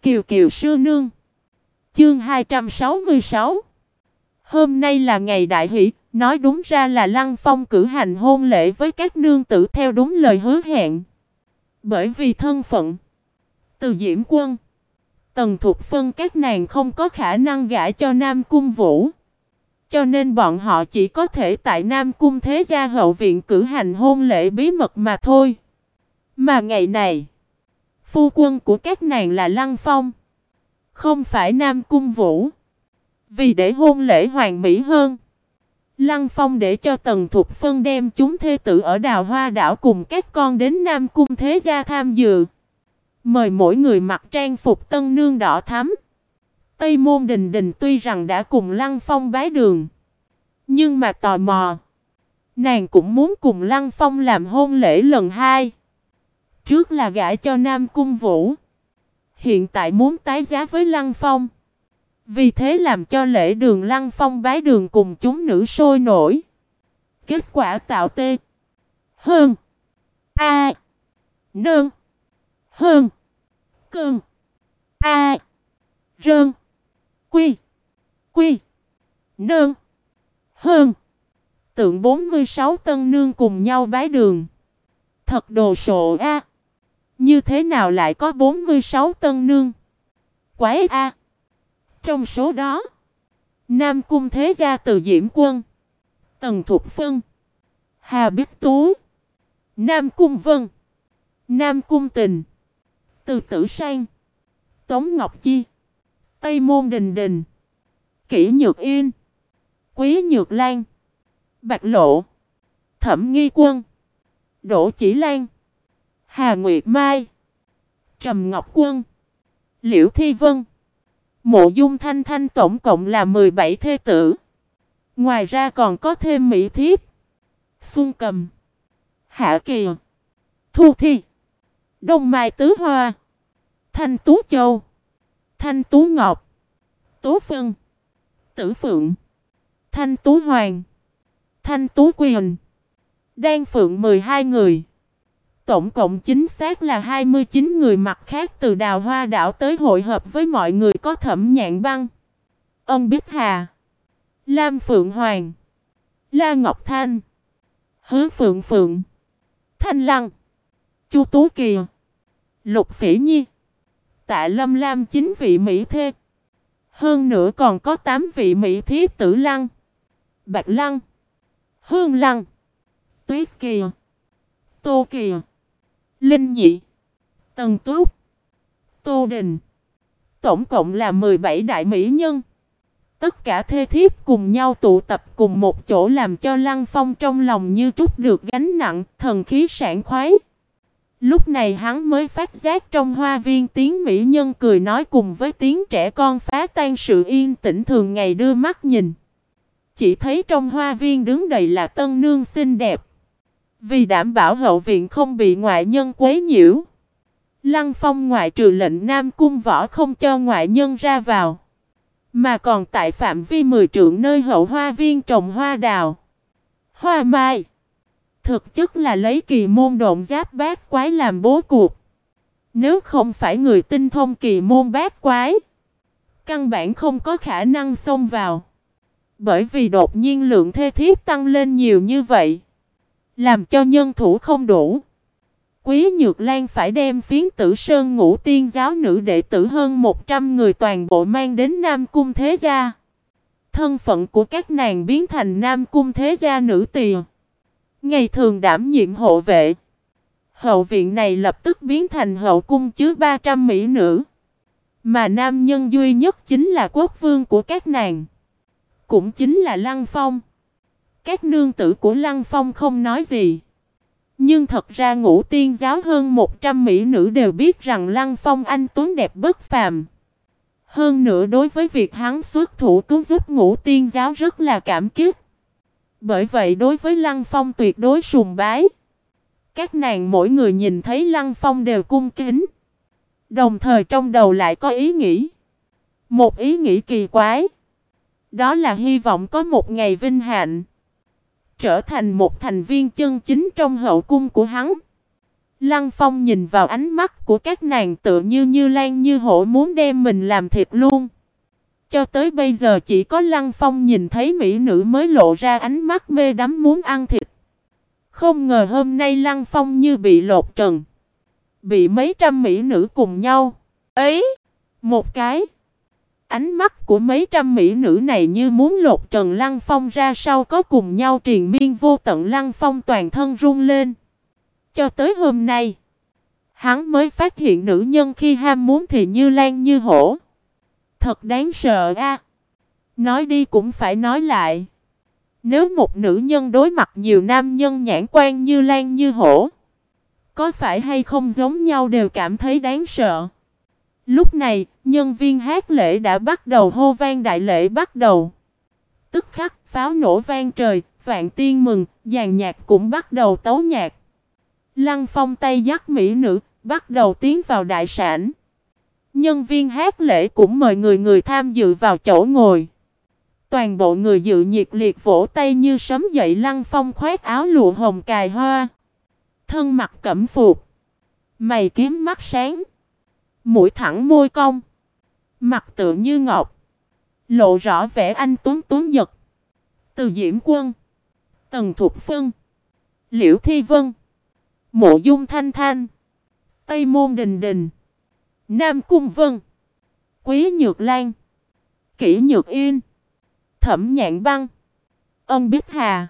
Kiều Kiều sư nương. Chương 266. Hôm nay là ngày đại hỷ, nói đúng ra là Lăng Phong cử hành hôn lễ với các nương tử theo đúng lời hứa hẹn. Bởi vì thân phận Từ Diễm Quân, Tần Thục Phân các nàng không có khả năng gả cho Nam Cung Vũ, cho nên bọn họ chỉ có thể tại Nam Cung Thế Gia hậu viện cử hành hôn lễ bí mật mà thôi. Mà ngày này, phu quân của các nàng là Lăng Phong, không phải Nam Cung Vũ. Vì để hôn lễ hoàn mỹ hơn, Lăng Phong để cho Tần Thục Phân đem chúng thê tử ở Đào Hoa Đảo cùng các con đến Nam Cung Thế Gia tham dự. Mời mỗi người mặc trang phục tân nương đỏ thắm. Tây Môn Đình Đình tuy rằng đã cùng Lăng Phong bái đường, nhưng mà tò mò, nàng cũng muốn cùng Lăng Phong làm hôn lễ lần hai. Trước là gả cho Nam Cung Vũ, hiện tại muốn tái giá với Lăng Phong. Vì thế làm cho lễ đường Lăng Phong bái đường cùng chúng nữ sôi nổi. Kết quả tạo tê hơn a nương hơn cơn a rơn quy quy nương hơn tượng 46 tân nương cùng nhau bái đường. Thật đồ sộ a. Như thế nào lại có 46 tân nương? Quái a. Trong số đó, Nam Cung Thế Gia Từ Diễm Quân, Tần Thục Phân, Hà Bích Tú, Nam Cung Vân, Nam Cung Tình, Từ Tử Sang, Tống Ngọc Chi, Tây Môn Đình Đình, Kỷ Nhược Yên, Quý Nhược Lan, Bạch Lộ, Thẩm Nghi Quân, Đỗ Chỉ Lan, Hà Nguyệt Mai, Trầm Ngọc Quân, Liễu Thi Vân, Mộ Dung Thanh Thanh, tổng cộng là 17 thê tử. Ngoài ra còn có thêm Mỹ Thiếp, Xuân Cầm, Hạ Kỳ, Thu Thi, Đông Mai Tứ Hoa, Thanh Tú Châu, Thanh Tú Ngọc, Tố Phân, Tử Phượng, Thanh Tú Hoàng, Thanh Tú Quyền, Đan Phượng 12 người. Tổng cộng chính xác là 29 người mặt khác từ Đào Hoa Đảo tới hội hợp với mọi người có Thẩm Nhạn Băng, Ân Bích Hà, Lam Phượng Hoàng, La Ngọc Thanh, Hứa Phượng Phượng, Thanh Lăng, Chu Tú Kỳ, Lục Phỉ Nhi, Tạ Lâm Lam 9 vị mỹ thê. Hơn nữa còn có 8 vị mỹ thiếp Tử Lăng, Bạch Lăng, Hương Lăng, Tuyết Kỳ, Tô Kỳ, Linh Nhị, Tần Túc, Tô Đình. Tổng cộng là 17 đại mỹ nhân. Tất cả thê thiếp cùng nhau tụ tập cùng một chỗ làm cho Lăng Phong trong lòng như trút được gánh nặng, thần khí sảng khoái. Lúc này hắn mới phát giác trong hoa viên tiếng mỹ nhân cười nói cùng với tiếng trẻ con phá tan sự yên tĩnh thường ngày đưa mắt nhìn. Chỉ thấy trong hoa viên đứng đầy là tân nương xinh đẹp. Vì đảm bảo hậu viện không bị ngoại nhân quấy nhiễu, Lăng Phong ngoại trừ lệnh Nam Cung Võ không cho ngoại nhân ra vào, mà còn tại phạm vi 10 trượng nơi hậu hoa viên trồng hoa đào, hoa mai. Thực chất là lấy kỳ môn độn giáp bát quái làm bố cục. Nếu không phải người tinh thông kỳ môn bát quái, căn bản không có khả năng xông vào. Bởi vì đột nhiên lượng thê thiếp tăng lên nhiều như vậy, làm cho nhân thủ không đủ. Quý Nhược Lan phải đem Phiến Tử Sơn Ngũ Tiên giáo nữ đệ tử hơn 100 người toàn bộ mang đến Nam Cung Thế Gia. Thân phận của các nàng biến thành Nam Cung Thế Gia nữ tỳ, ngày thường đảm nhiệm hộ vệ. Hậu viện này lập tức biến thành hậu cung chứa 300 mỹ nữ. Mà nam nhân duy nhất chính là quốc vương của các nàng, cũng chính là Lăng Phong. Các nương tử của Lăng Phong không nói gì. Nhưng thật ra Ngũ Tiên giáo hơn 100 mỹ nữ đều biết rằng Lăng Phong anh tuấn đẹp bất phàm. Hơn nữa đối với việc hắn xuất thủ cứu giúp Ngũ Tiên giáo rất là cảm kích. Bởi vậy đối với Lăng Phong tuyệt đối sùng bái. Các nàng mỗi người nhìn thấy Lăng Phong đều cung kính. Đồng thời trong đầu lại có ý nghĩ. Một ý nghĩ kỳ quái. Đó là hy vọng có một ngày vinh hạnh trở thành một thành viên chân chính trong hậu cung của hắn. Lăng Phong nhìn vào ánh mắt của các nàng tựa như Như Lan như hổ muốn đem mình làm thịt luôn. Cho tới bây giờ chỉ có Lăng Phong nhìn thấy mỹ nữ mới lộ ra ánh mắt mê đắm muốn ăn thịt. Không ngờ hôm nay Lăng Phong như bị lột trần. Bị mấy trăm mỹ nữ cùng nhau ấy một cái. Ánh mắt của mấy trăm mỹ nữ này như muốn lột trần Lăng Phong ra, sau có cùng nhau triền miên vô tận. Lăng Phong toàn thân run lên. Cho tới hôm nay, hắn mới phát hiện nữ nhân khi ham muốn thì như lan như hổ. Thật đáng sợ a. Nói đi cũng phải nói lại. Nếu một nữ nhân đối mặt nhiều nam nhân nhãn quan như lan như hổ, có phải hay không giống nhau đều cảm thấy đáng sợ. Lúc này, nhân viên hát lễ đã bắt đầu hô vang đại lễ bắt đầu. Tức khắc, pháo nổ vang trời, vạn tiên mừng, dàn nhạc cũng bắt đầu tấu nhạc. Lăng Phong tay dắt mỹ nữ, bắt đầu tiến vào đại sảnh. Nhân viên hát lễ cũng mời người người tham dự vào chỗ ngồi. Toàn bộ người dự nhiệt liệt vỗ tay như sấm dậy. Lăng Phong khoác áo lụa hồng cài hoa, thân mặc cẩm phục, mày kiếm mắt sáng, mũi thẳng môi cong, mặt tựa như ngọc, lộ rõ vẻ anh tuấn tuấn giật. Từ Diễm Quân, Tần Thục Phân, Liễu Thi Vân, Mộ Dung Thanh Thanh, Tây Môn Đình Đình, Nam Cung Vân, Quý Nhược Lan, Kỷ Nhược Yên, Thẩm Nhạn Băng, Ân Bích Hà,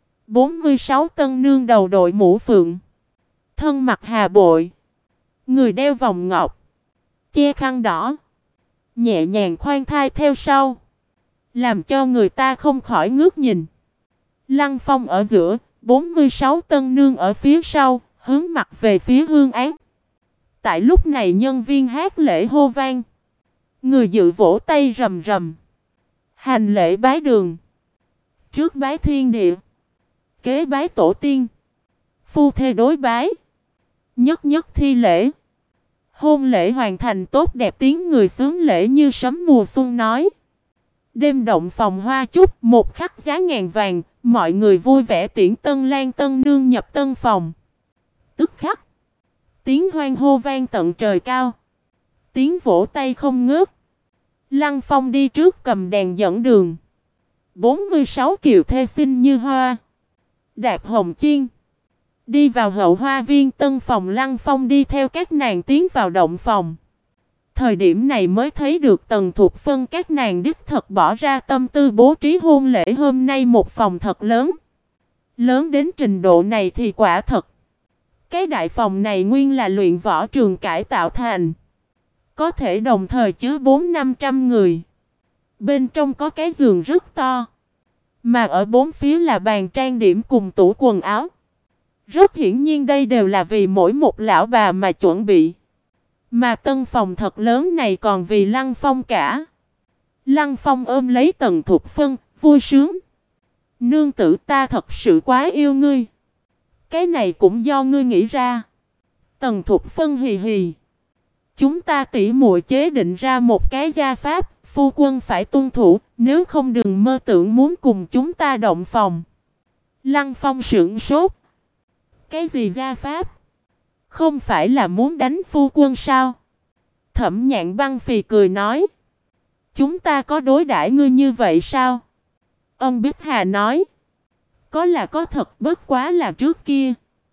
46 tân nương đầu đội mũ phượng, thân mặc hà bội, người đeo vòng ngọc, che khăn đỏ, nhẹ nhàng khoan thai theo sau, làm cho người ta không khỏi ngước nhìn. Lăng Phong ở giữa, 46 tân nương ở phía sau, hướng mặt về phía Hương Án. Tại lúc này nhân viên hát lễ hô vang, người dự vỗ tay rầm rầm, hành lễ bái đường. Trước bái thiên địa, kế bái tổ tiên, phu thê đối bái, nhất nhất thi lễ. Hôn lễ hoàn thành tốt đẹp, tiếng người sướng lễ như sấm mùa xuân nói. Đêm động phòng hoa chúc, một khắc giá ngàn vàng, mọi người vui vẻ tiễn tân lang tân nương nhập tân phòng. Tức khắc, tiếng hoan hô vang tận trời cao, tiếng vỗ tay không ngớt. Lăng Phong đi trước cầm đèn dẫn đường. 46 kiều thê xinh như hoa, đạp hồng chiên, đi vào hậu hoa viên tân phòng. Lăng Phong đi theo các nàng tiến vào động phòng. Thời điểm này mới thấy được Tần Thục Phân các nàng đích thật bỏ ra tâm tư bố trí hôn lễ hôm nay. Một phòng thật lớn, lớn đến trình độ này thì quả thật. Cái đại phòng này nguyên là luyện võ trường cải tạo thành, có thể đồng thời chứa 400-500 người. Bên trong có cái giường rất to, mà ở bốn phía là bàn trang điểm cùng tủ quần áo. Rất hiển nhiên đây đều là vì mỗi một lão bà mà chuẩn bị. Mà tân phòng thật lớn này còn vì Lăng Phong cả. Lăng Phong ôm lấy Tần Thục Phân, vui sướng. Nương tử, ta thật sự quá yêu ngươi. Cái này cũng do ngươi nghĩ ra. Tần Thục Phân hì hì. Chúng ta tỉ muội chế định ra một cái gia pháp, phu quân phải tuân thủ, nếu không đừng mơ tưởng muốn cùng chúng ta động phòng. Lăng Phong sững sốt. Cái gì gia pháp? Không phải là muốn đánh phu quân sao? Thẩm Nhạn Băng phì cười nói. Chúng ta có đối đãi ngươi như vậy sao? Ân Bích Hà nói. Có là có thật, bất quá là trước kia.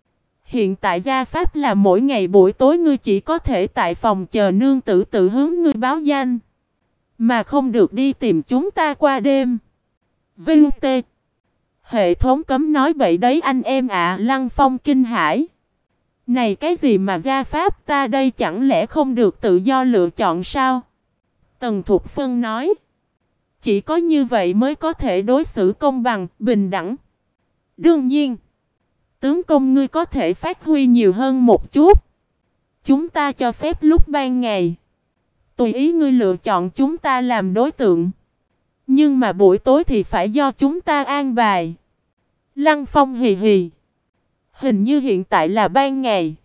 Hiện tại gia pháp là mỗi ngày buổi tối ngươi chỉ có thể tại phòng chờ nương tử tự hướng ngươi báo danh, mà không được đi tìm chúng ta qua đêm. Vinh tê. Hệ thống cấm nói bậy đấy anh em ạ. Lăng Phong kinh hãi. Này cái gì mà gia pháp, ta đây chẳng lẽ không được tự do lựa chọn sao? Tần Thục Phân nói. Chỉ có như vậy mới có thể đối xử công bằng, bình đẳng. Đương nhiên, tướng công ngươi có thể phát huy nhiều hơn một chút. Chúng ta cho phép lúc ban ngày, tùy ý ngươi lựa chọn chúng ta làm đối tượng. Nhưng mà buổi tối thì phải do chúng ta an bài. Lăng Phong hì hì. Hình như hiện tại là ban ngày.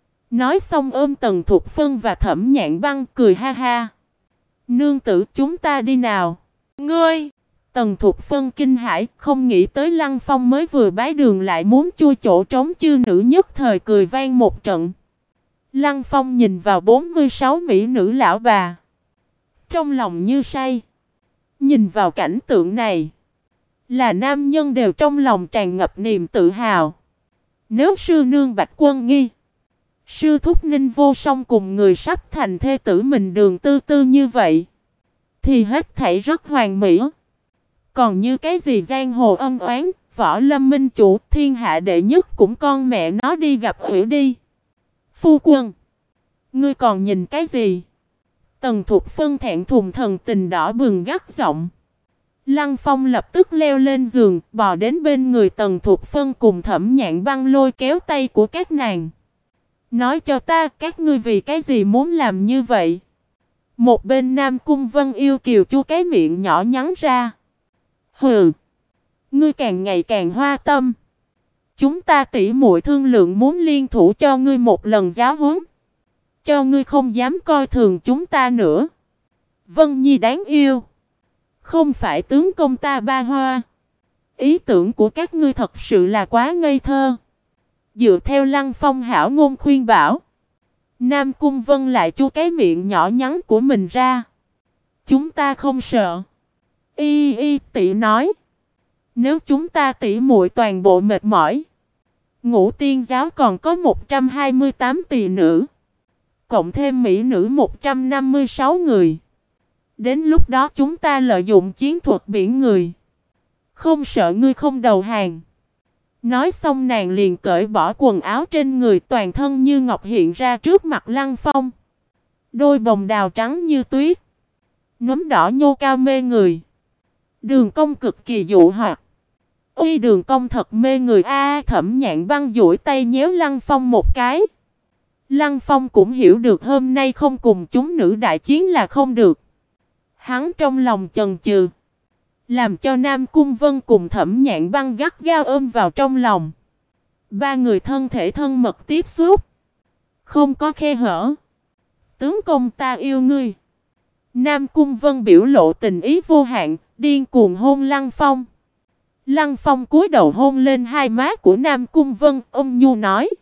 Nói xong ôm Tần Thục Phân và Thẩm Nhạn Băng cười ha ha. Nương tử, chúng ta đi nào. Ngươi! Tần Thục Phân kinh hãi, không nghĩ tới Lăng Phong mới vừa bái đường lại muốn chui chỗ trống, chư nữ nhất thời cười vang một trận. Lăng Phong nhìn vào 46 mỹ nữ lão bà, trong lòng như say. Nhìn vào cảnh tượng này, là nam nhân đều trong lòng tràn ngập niềm tự hào. Nếu sư nương Bạch Quân Nghi, sư thúc Ninh Vô Song cùng người sắp thành thê tử mình Đường Tư Tư như vậy, thì hết thảy rất hoàn mỹ. Còn như cái gì giang hồ ân oán, Võ Lâm minh chủ, thiên hạ đệ nhất cũng con mẹ nó đi gặp ủy đi. Phu quân, ngươi còn nhìn cái gì? Tần Thục Phân thẹn thùng thần tình đỏ bừng gắt giọng. Lăng Phong lập tức leo lên giường, bò đến bên người Tần Thục Phân cùng Thẩm Nhạn Băng lôi kéo tay của các nàng. Nói cho ta, các ngươi vì cái gì muốn làm như vậy? Một bên Nam Cung Vân Yêu kiều chu cái miệng nhỏ nhắn ra. Hừ, ngươi càng ngày càng hoa tâm. Chúng ta tỉ muội thương lượng muốn liên thủ cho ngươi một lần giáo huấn, cho ngươi không dám coi thường chúng ta nữa. Vân Nhi đáng yêu, không phải tướng công ta ba hoa. Ý tưởng của các ngươi thật sự là quá ngây thơ. Dựa theo Lăng Phong hảo ngôn khuyên bảo, Nam Cung Vân lại chu cái miệng nhỏ nhắn của mình ra. Chúng ta không sợ. Y tỷ nói, nếu chúng ta tỉ muội toàn bộ mệt mỏi, Ngũ Tiên giáo còn có 128 tỳ nữ, cộng thêm mỹ nữ 156 người. Đến lúc đó chúng ta lợi dụng chiến thuật biển người, không sợ ngươi không đầu hàng. Nói xong nàng liền cởi bỏ quần áo trên người, toàn thân như ngọc hiện ra trước mặt Lăng Phong. Đôi bồng đào trắng như tuyết, nấm đỏ nhô cao mê người, đường cong cực kỳ dụ hoặc. Ui, đường cong thật mê người a. Thẩm Nhạn Băng duỗi tay nhéo Lăng Phong một cái. Lăng Phong cũng hiểu được hôm nay không cùng chúng nữ đại chiến là không được. Hắn trong lòng chần chừ, làm cho Nam Cung Vân cùng Thẩm Nhạn Băng gắt gao ôm vào trong lòng. Ba người thân thể thân mật tiếp xúc, không có khe hở. Tướng công ta yêu ngươi. Nam Cung Vân biểu lộ tình ý vô hạn, điên cuồng hôn Lăng Phong. Lăng Phong cúi đầu hôn lên hai má của Nam Cung Vân, ôm nhu nói: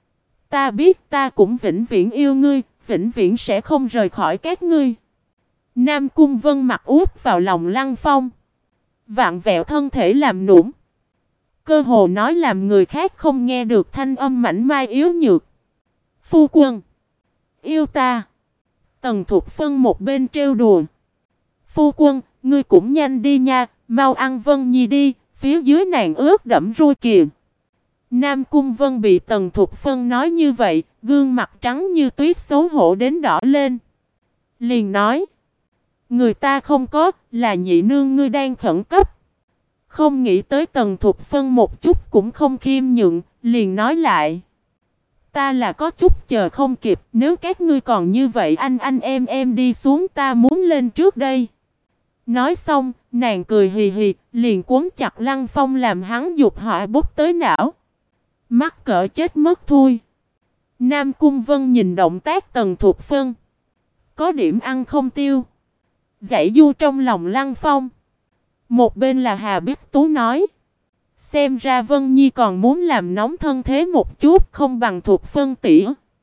ta biết ta cũng vĩnh viễn yêu ngươi, vĩnh viễn sẽ không rời khỏi các ngươi. Nam Cung Vân mặt úp vào lòng Lăng Phong, vặn vẹo thân thể làm nũng, cơ hồ nói làm người khác không nghe được thanh âm mảnh mai yếu nhược. Phu quân, yêu ta. Tần Thục Phân một bên trêu đùa. Phu quân, ngươi cũng nhanh đi nha, mau ăn Vân Nhi đi, phía dưới nàng ướt đẫm ruồi kìa. Nam Cung Vân bị Tần Thục Phân nói như vậy, gương mặt trắng như tuyết xấu hổ đến đỏ lên. Liền nói: người ta không có, là nhị nương ngươi đang khẩn cấp. Không nghĩ tới Tần Thục Phân một chút cũng không khiêm nhượng, liền nói lại: ta là có chút chờ không kịp, nếu các ngươi còn như vậy anh em đi xuống, ta muốn lên trước đây. Nói xong, nàng cười hì hì, liền cuốn chặt Lăng Phong làm hắn dục hỏa bốc tới não. Mắc cỡ chết mất thôi. Nam Cung Vân nhìn động tác Tần Thục Phân, có điểm ăn không tiêu, dãy du trong lòng Lăng Phong. Một bên là Hà Bích Tú nói: xem ra Vân Nhi còn muốn làm nóng thân thế một chút, không bằng Thục Phân tỷ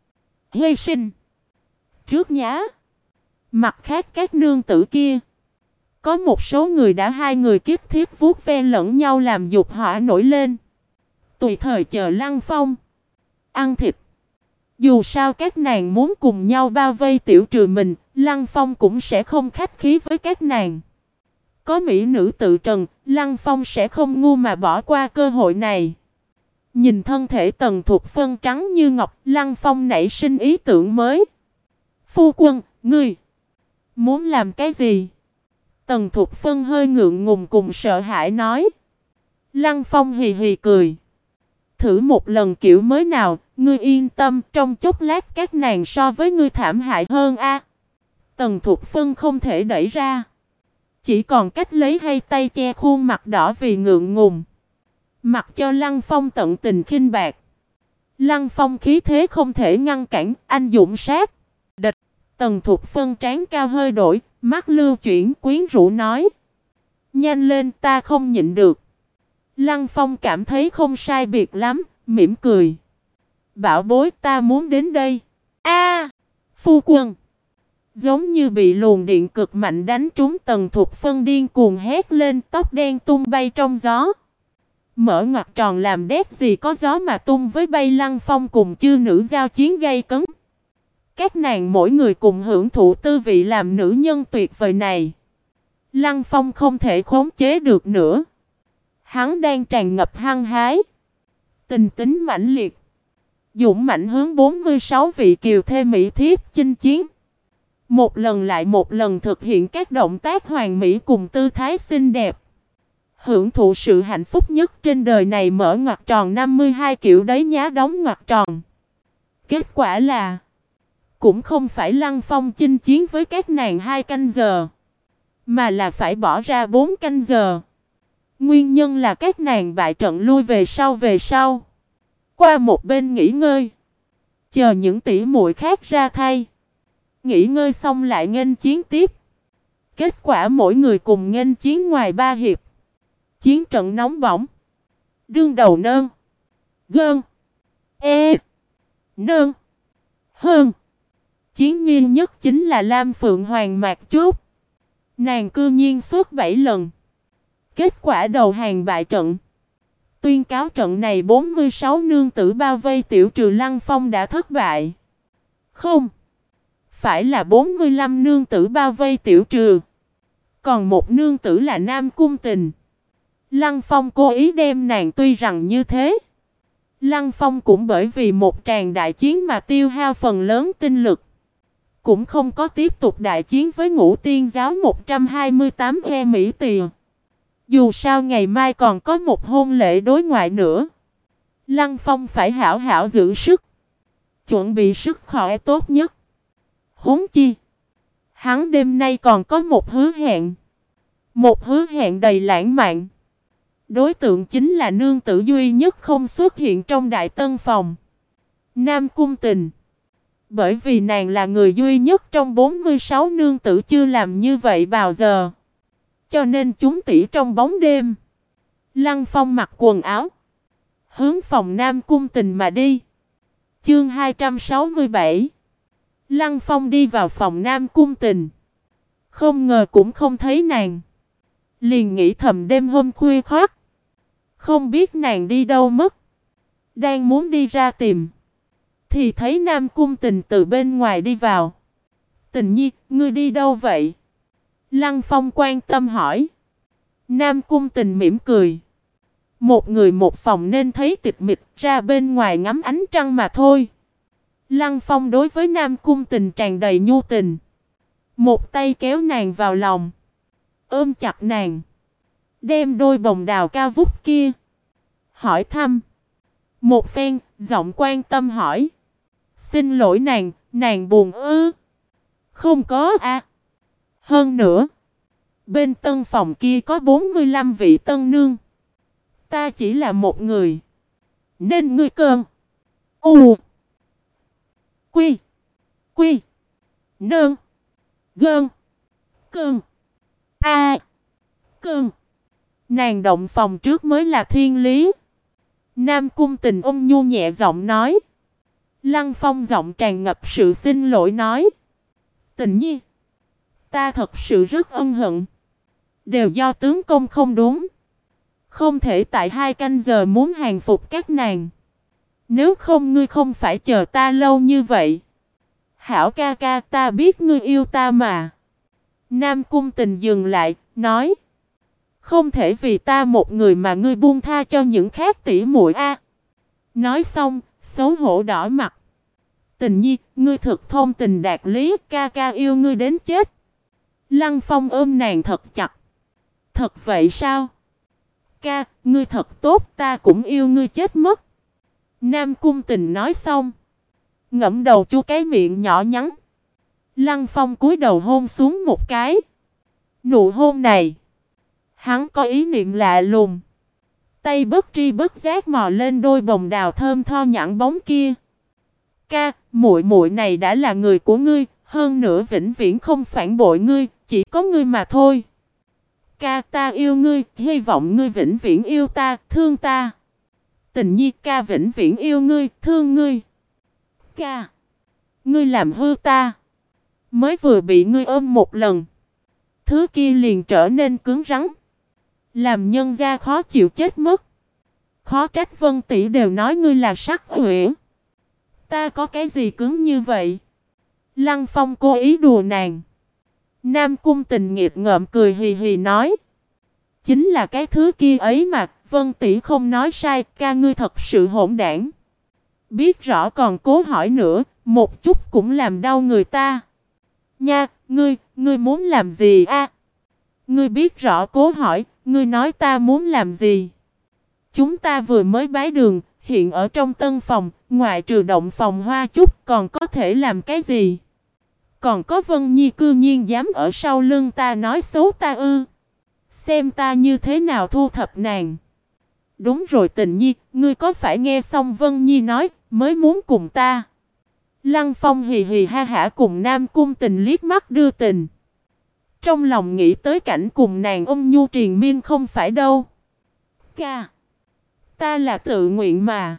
hy sinh trước nhá. Mặt khác các nương tử kia, có một số người đã hai người kiếp thiết vuốt ve lẫn nhau làm dục hỏa nổi lên, tùy thời chờ Lăng Phong ăn thịt. Dù sao các nàng muốn cùng nhau bao vây tiểu trừ mình, Lăng Phong cũng sẽ không khách khí với các nàng. Có mỹ nữ tự trần, Lăng Phong sẽ không ngu mà bỏ qua cơ hội này. Nhìn thân thể Tần Thục Phân trắng như ngọc, Lăng Phong nảy sinh ý tưởng mới. Phu quân, ngươi muốn làm cái gì? Tần Thục Phân hơi ngượng ngùng cùng sợ hãi nói. Lăng Phong hì hì cười. Thử một lần kiểu mới nào, ngươi yên tâm, trong chốc lát các nàng so với ngươi thảm hại hơn a. Tần Thục Phân không thể đẩy ra, chỉ còn cách lấy hai tay che khuôn mặt đỏ vì ngượng ngùng, mặc cho Lăng Phong tận tình khinh bạc. Lăng Phong khí thế không thể ngăn cản, anh dũng sát địch. Tần Thục Phân trán cao hơi đổi, mắt lưu chuyển quyến rũ nói: Nhanh lên, ta không nhịn được. Lăng Phong cảm thấy không sai biệt lắm, mỉm cười. Bảo bối, ta muốn đến đây. A, phu quân. Giống như bị luồng điện cực mạnh đánh trúng, Tần Thục Phân điên cuồng hét lên, tóc đen tung bay trong gió. Mở ngoặc tròn làm đét gì có gió mà tung với bay. Lăng Phong cùng chư nữ giao chiến gay cấn. Các nàng mỗi người cùng hưởng thụ tư vị làm nữ nhân tuyệt vời này. Lăng Phong không thể khống chế được nữa. Hắn đang tràn ngập hăng hái, tình tính mãnh liệt, dũng mãnh hướng 46 vị kiều thê mỹ thiếp chinh chiến. Một lần lại một lần thực hiện các động tác hoàn mỹ cùng tư thái xinh đẹp. Hưởng thụ sự hạnh phúc nhất trên đời này. Mở ngoặc tròn 52 kiểu đấy nhá, đóng ngoặc tròn. Kết quả là cũng không phải Lăng Phong chinh chiến với các nàng 2 canh giờ, mà là phải bỏ ra 4 canh giờ. Nguyên nhân là các nàng bại trận lui về sau. Qua một bên nghỉ ngơi, chờ những tỷ muội khác ra thay. Nghỉ ngơi xong lại nghênh chiến tiếp. Kết quả mỗi người cùng nghênh chiến ngoài 3 hiệp. Chiến trận nóng bỏng. Đương đầu nơn, gơn, e, nơn, hơn. Chiến nhiên nhất chính là Lam Phượng Hoàng Mạc Trúc. Nàng cư nhiên suốt 7 lần. Kết quả đầu hàng bại trận. Tuyên cáo trận này 46 nương tử bao vây tiểu trừ Lăng Phong đã thất bại. Không, phải là 45 nương tử bao vây tiểu trừ. Còn một nương tử là Nam Cung Tình. Lăng Phong cố ý đem nàng, tuy rằng như thế, Lăng Phong cũng bởi vì một tràng đại chiến mà tiêu hao phần lớn tinh lực. Cũng không có tiếp tục đại chiến với Ngũ Tiên giáo 128 Mỹ Tìa. Dù sao ngày mai còn có một hôn lễ đối ngoại nữa. Lăng Phong phải hảo hảo giữ sức, chuẩn bị sức khỏe tốt nhất. Huống chi, hắn đêm nay còn có một hứa hẹn. Một hứa hẹn đầy lãng mạn. Đối tượng chính là nương tử duy nhất không xuất hiện trong Đại Tân Phòng, Nam Cung Tình. Bởi vì nàng là người duy nhất trong 46 nương tử chưa làm như vậy bao giờ. Cho nên chúng tỉ trong bóng đêm. Lăng Phong mặc quần áo, hướng phòng Nam Cung Tình mà đi. Chương 267. Lăng Phong đi vào phòng Nam Cung Tình. Không ngờ cũng không thấy nàng. Liền nghĩ thầm đêm hôm khuya khoắt, không biết nàng đi đâu mất. Đang muốn đi ra tìm, thì thấy Nam Cung Tình từ bên ngoài đi vào. Tình nhi, ngươi đi đâu vậy? Lăng Phong quan tâm hỏi. Nam Cung Tình mỉm cười. Một người một phòng nên thấy tịch mịch, ra bên ngoài ngắm ánh trăng mà thôi. Lăng Phong đối với Nam Cung Tình tràn đầy nhu tình. Một tay kéo nàng vào lòng, ôm chặt nàng, đem đôi bồng đào cao vút kia hỏi thăm một phen, giọng quan tâm hỏi. Xin lỗi nàng, nàng buồn ư? Không có à. Hơn nữa, bên tân phòng kia có 45 vị tân nương. Ta chỉ là một người, nên ngươi cơn u quy quy nương gơn cơn a cơn. Nàng động phòng trước mới là thiên lý. Nam Cung Tình ôn nhu nhẹ giọng nói. Lăng Phong giọng tràn ngập sự xin lỗi nói. Tình nhi, ta thật sự rất ân hận. Đều do tướng công không đúng. Không thể tại 2 canh giờ muốn hàng phục các nàng. Nếu không ngươi không phải chờ ta lâu như vậy. Hảo ca ca, ta biết ngươi yêu ta mà. Nam Cung Tình dừng lại, nói. Không thể vì ta một người mà ngươi buông tha cho những khác tỉ muội a. Nói xong, xấu hổ đỏ mặt. Tình nhi, ngươi thực thông tình đạt lý, ca ca yêu ngươi đến chết. Lăng Phong ôm nàng thật chặt. Thật vậy sao? Ca, ngươi thật tốt, ta cũng yêu ngươi chết mất. Nam Cung Tình nói xong, ngẫm đầu chu cái miệng nhỏ nhắn. Lăng Phong cúi đầu hôn xuống một cái. Nụ hôn này, hắn có ý niệm lạ lùng. Tay bất tri bất giác mò lên đôi bồng đào thơm tho nhẵn bóng kia. Ca, muội muội này đã là người của ngươi, hơn nữa vĩnh viễn không phản bội ngươi, chỉ có ngươi mà thôi. Ca, ta yêu ngươi, hy vọng ngươi vĩnh viễn yêu ta, thương ta. Tình nhi, ca vĩnh viễn yêu ngươi, thương ngươi. Ca, ngươi làm hư ta. Mới vừa bị ngươi ôm một lần, thứ kia liền trở nên cứng rắn, làm nhân gia khó chịu chết mất. Khó trách Vân tỷ đều nói ngươi là sắc huyễn. Ta có cái gì cứng như vậy? Lăng Phong cố ý đùa nàng. Nam Cung Tình nghiệt ngợm cười hì hì nói. Chính là cái thứ kia ấy mà, Vân tỷ không nói sai, ca ngươi thật sự hỗn đản. Biết rõ còn cố hỏi nữa, một chút cũng làm đau người ta. Nha, ngươi muốn làm gì a? Ngươi biết rõ cố hỏi, ngươi nói ta muốn làm gì? Chúng ta vừa mới bái đường, hiện ở trong tân phòng, ngoại trừ động phòng hoa chút còn có thể làm cái gì? Còn có Vân Nhi cư nhiên dám ở sau lưng ta nói xấu ta ư? Xem ta như thế nào thu thập nàng. Đúng rồi Tình Nhi, ngươi có phải nghe xong Vân Nhi nói mới muốn cùng ta? Lăng Phong hì hì ha hả cùng Nam Cung Tình liếc mắt đưa tình. Trong lòng nghĩ tới cảnh cùng nàng ôm nhu triền miên không phải đâu. Ca, ta là tự nguyện mà.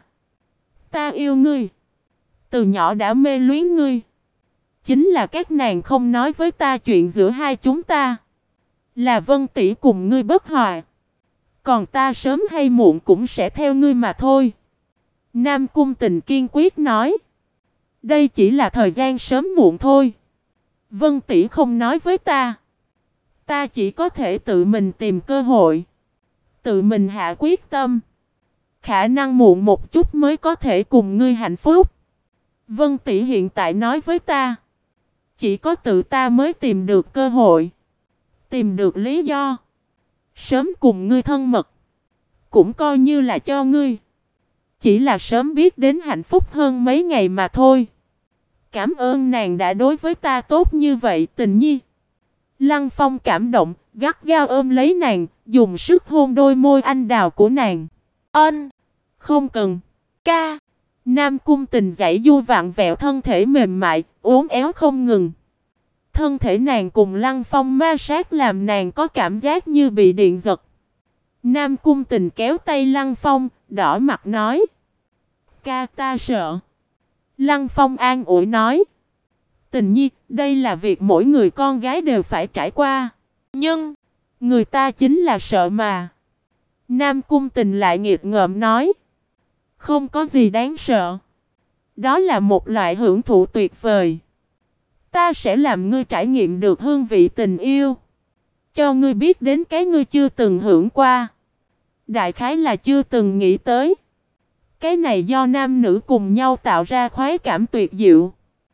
Ta yêu ngươi. Từ nhỏ đã mê luyến ngươi. Chính là các nàng không nói với ta chuyện giữa hai chúng ta. Là Vân tỷ cùng ngươi bất hòa. Còn ta sớm hay muộn cũng sẽ theo ngươi mà thôi. Nam Cung Tình kiên quyết nói. Đây chỉ là thời gian sớm muộn thôi. Vân tỷ không nói với ta. Ta chỉ có thể tự mình tìm cơ hội. Tự mình hạ quyết tâm. Khả năng muộn một chút mới có thể cùng ngươi hạnh phúc. Vân tỷ hiện tại nói với ta. Chỉ có tự ta mới tìm được cơ hội. Tìm được lý do. Sớm cùng ngươi thân mật. Cũng coi như là cho ngươi. Chỉ là sớm biết đến hạnh phúc hơn mấy ngày mà thôi. Cảm ơn nàng đã đối với ta tốt như vậy Tình Nhi. Lăng Phong cảm động, gắt gao ôm lấy nàng, dùng sức hôn đôi môi anh đào của nàng. Ân, không cần. Ca. Nam Cung Tình giãy giụa vặn vẹo thân thể mềm mại, uốn éo không ngừng. Thân thể nàng cùng Lăng Phong ma sát làm nàng có cảm giác như bị điện giật. Nam Cung Tình kéo tay Lăng Phong, đỏ mặt nói. Ca, ta sợ. Lăng Phong an ủi nói. Tình Nhi, đây là việc mỗi người con gái đều phải trải qua. Nhưng, người ta chính là sợ mà. Nam Cung Tình lại nghiệt ngợm nói. Không có gì đáng sợ. Đó là một loại hưởng thụ tuyệt vời. Ta sẽ làm ngươi trải nghiệm được hương vị tình yêu. Cho ngươi biết đến cái ngươi chưa từng hưởng qua. Đại khái là chưa từng nghĩ tới. Cái này do nam nữ cùng nhau tạo ra khoái cảm tuyệt diệu.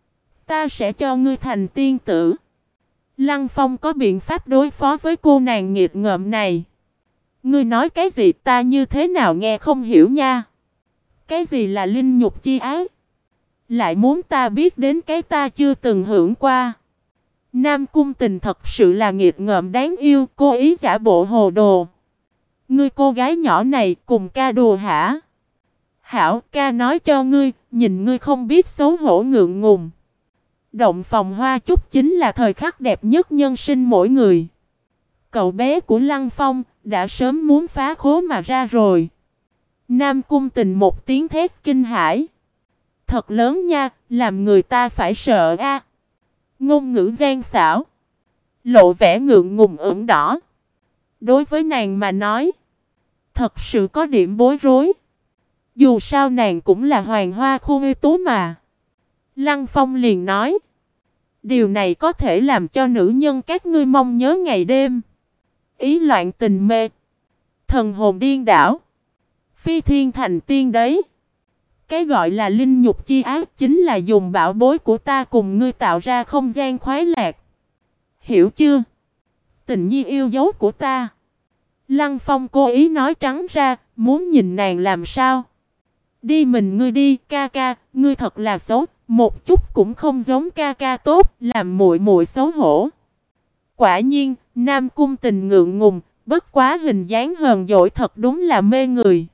Ta sẽ cho ngươi thành tiên tử. Lăng Phong có biện pháp đối phó với cô nàng nghiệt ngợm này. Ngươi nói cái gì ta như thế nào nghe không hiểu nha. Cái gì là linh nhục chi ái? Lại muốn ta biết đến cái ta chưa từng hưởng qua. Nam Cung Tình thật sự là nghiệt ngợm đáng yêu, cố ý giả bộ hồ đồ. Ngươi cô gái nhỏ này cùng ca đùa hả? Hảo, ca nói cho ngươi, nhìn ngươi không biết xấu hổ ngượng ngùng. Động phòng hoa chúc chính là thời khắc đẹp nhất nhân sinh mỗi người. Cậu bé của Lăng Phong đã sớm muốn phá khố mà ra rồi. Nam Cung Tình một tiếng thét kinh hãi. Thật lớn nha, làm người ta phải sợ a. Ngôn ngữ gian xảo, lộ vẻ ngượng ngùng ửng đỏ. Đối với nàng mà nói, thật sự có điểm bối rối. Dù sao nàng cũng là hoàng hoa khu ưu tú mà. Lăng Phong liền nói. Điều này có thể làm cho nữ nhân các ngươi mong nhớ ngày đêm. Ý loạn tình mê. Thần hồn điên đảo. Phi thiên thành tiên đấy. Cái gọi là linh nhục chi ác chính là dùng bảo bối của ta cùng ngươi tạo ra không gian khoái lạc. Hiểu chưa? Tình Nhi yêu dấu của ta. Lăng Phong cố ý nói trắng ra, muốn nhìn nàng làm sao. Đi mình ngươi đi, ca ca, ngươi thật là xấu, một chút cũng không giống ca ca tốt, làm muội muội xấu hổ. Quả nhiên, Nam Cung Tình ngượng ngùng, bất quá hình dáng hờn dỗi thật đúng là mê người.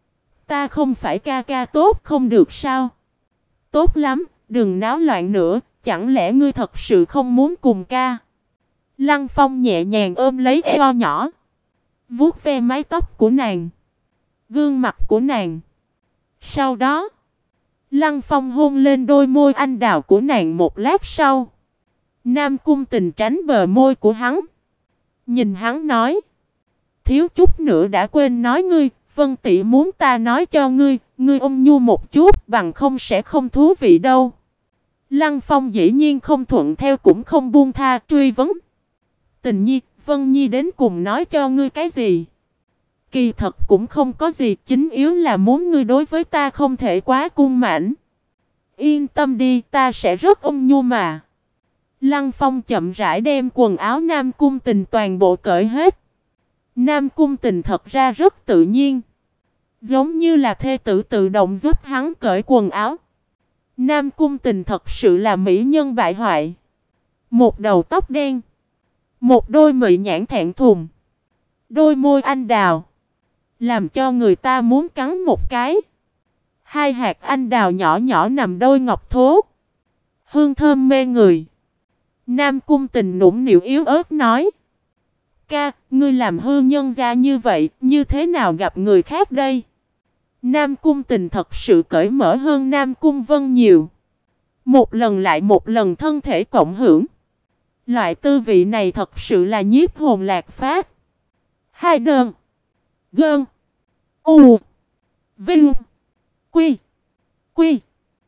Ta không phải ca ca tốt không được sao? Tốt lắm, đừng náo loạn nữa, chẳng lẽ ngươi thật sự không muốn cùng ca? Lăng Phong nhẹ nhàng ôm lấy eo nhỏ, vuốt ve mái tóc của nàng, gương mặt của nàng. Sau đó, Lăng Phong hôn lên đôi môi anh đào của nàng một lát sau. Nam Cung Tình tránh bờ môi của hắn, nhìn hắn nói: thiếu chút nữa đã quên nói ngươi, Vân tỷ muốn ta nói cho ngươi, ngươi ôn nhu một chút, bằng không sẽ không thú vị đâu. Lăng Phong dĩ nhiên không thuận theo cũng không buông tha, truy vấn: Tình nhi, Vân nhi đến cùng nói cho ngươi cái gì? Kỳ thật cũng không có gì, chính yếu là muốn ngươi đối với ta không thể quá cung mãnh. Yên tâm đi, ta sẽ rất ôn nhu mà. Lăng Phong chậm rãi đem quần áo Nam Cung Tình toàn bộ cởi hết. Nam Cung Tình thật ra rất tự nhiên, giống như là thê tử tự động giúp hắn cởi quần áo. Nam Cung Tình thật sự là mỹ nhân bại hoại. Một đầu tóc đen, một đôi mị nhãn thẹn thùng, đôi môi anh đào, làm cho người ta muốn cắn một cái. Hai hạt anh đào nhỏ nhỏ nằm đôi ngọc thố, hương thơm mê người. Nam Cung Tình nũng nịu yếu ớt nói: ca, ngươi làm hư nhân gia như vậy, như thế nào gặp người khác đây? Nam Cung Tình thật sự cởi mở hơn Nam Cung Vân nhiều. Một lần lại một lần thân thể cộng hưởng. Loại tư vị này thật sự là nhiếp hồn lạc phách. Hai đơn, gơn, u, vinh, quy, quy,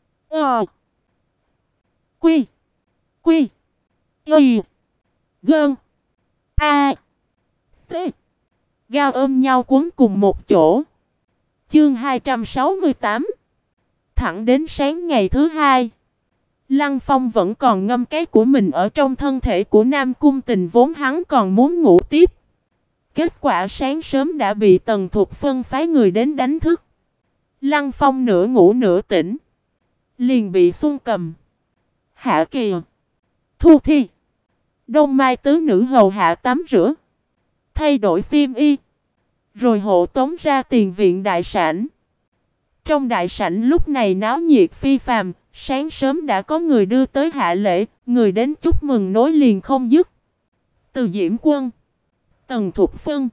quy, quy, y, gơn, a, t. Gao ôm nhau cuốn cùng một chỗ. Chương 268. Thẳng đến sáng ngày thứ hai, Lăng Phong vẫn còn ngâm cái của mình ở trong thân thể của Nam Cung Tình, vốn hắn còn muốn ngủ tiếp. Kết quả sáng sớm đã bị Tần Thục Phân phái người đến đánh thức. Lăng Phong nửa ngủ nửa tỉnh, liền bị Xuân Cầm, Hạ Kỳ, Thu Thi, Đông Mai tứ nữ hầu hạ tắm rửa, thay đổi xiêm y, rồi hộ tống ra tiền viện đại sảnh. Trong đại sảnh lúc này náo nhiệt phi phàm, sáng sớm đã có người đưa tới hạ lễ, người đến chúc mừng nối liền không dứt. Từ Diễm Quân, Tần Thục Phân,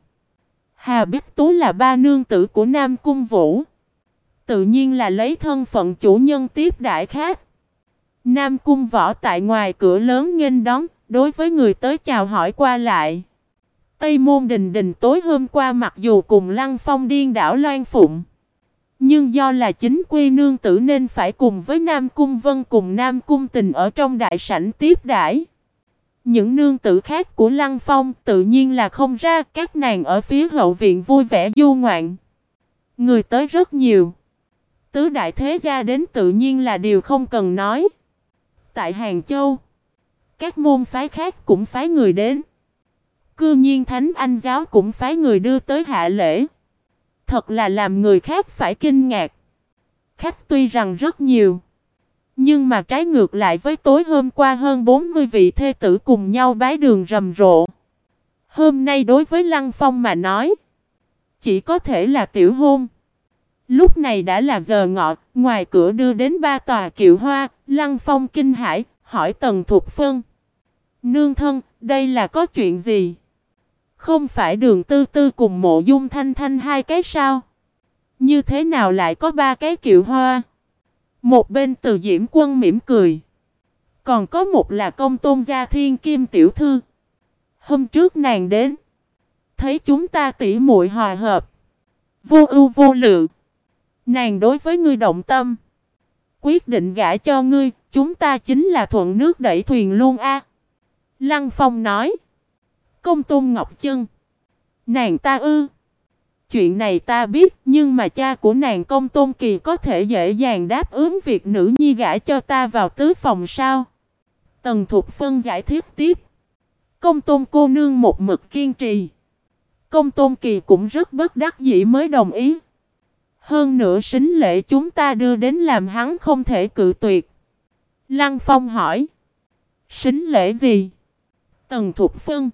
Hà Bích Tú là ba nương tử của Nam Cung Vũ, tự nhiên là lấy thân phận chủ nhân tiếp đãi khách. Nam Cung Võ tại ngoài cửa lớn nghênh đón, đối với người tới chào hỏi qua lại. Tây Môn Đình Đình tối hôm qua mặc dù cùng Lăng Phong điên đảo loan phụng, nhưng do là chính quy nương tử nên phải cùng với Nam Cung Vân cùng Nam Cung Tình ở trong đại sảnh tiếp đãi. Những nương tử khác của Lăng Phong tự nhiên là không ra, các nàng ở phía hậu viện vui vẻ du ngoạn. Người tới rất nhiều. Tứ đại thế gia đến tự nhiên là điều không cần nói. Tại Hàng Châu, các môn phái khác cũng phái người đến. Cư nhiên Thánh Anh giáo cũng phái người đưa tới hạ lễ. Thật là làm người khác phải kinh ngạc. Khách tuy rằng rất nhiều, nhưng mà trái ngược lại với tối hôm qua hơn 40 vị thê tử cùng nhau bái đường rầm rộ. Hôm nay đối với Lăng Phong mà nói, chỉ có thể là tiểu hôn. Lúc này đã là giờ ngọ, ngoài cửa đưa đến ba tòa kiệu hoa. Lăng Phong kinh hãi, hỏi Tần Thục Phân: nương thân, đây là có chuyện gì? Không phải Đường Tư Tư cùng Mộ Dung Thanh Thanh hai cái sao? Như thế nào lại có ba cái kiệu hoa? Một bên Từ Diễm Quân mỉm cười: còn có một là công tôn gia Thiên Kim tiểu thư. Hôm trước nàng đến, thấy chúng ta tỉ muội hòa hợp, vô ưu vô lự, nàng đối với ngươi động tâm, quyết định gả cho ngươi, chúng ta chính là thuận nước đẩy thuyền luôn a. Lăng Phong nói: Công tôn Ngọc Chân, nàng ta ư? Chuyện này ta biết, nhưng mà cha của nàng Công tôn Kỳ có thể dễ dàng đáp ứng việc nữ nhi gả cho ta vào tứ phòng sao? Tần Thục Phân giải thích tiếp: Công tôn cô nương một mực kiên trì, Công tôn Kỳ cũng rất bất đắc dĩ mới đồng ý. Hơn nữa sính lễ chúng ta đưa đến làm hắn không thể cự tuyệt. Lăng Phong hỏi: sính lễ gì? Tần Thục Phân: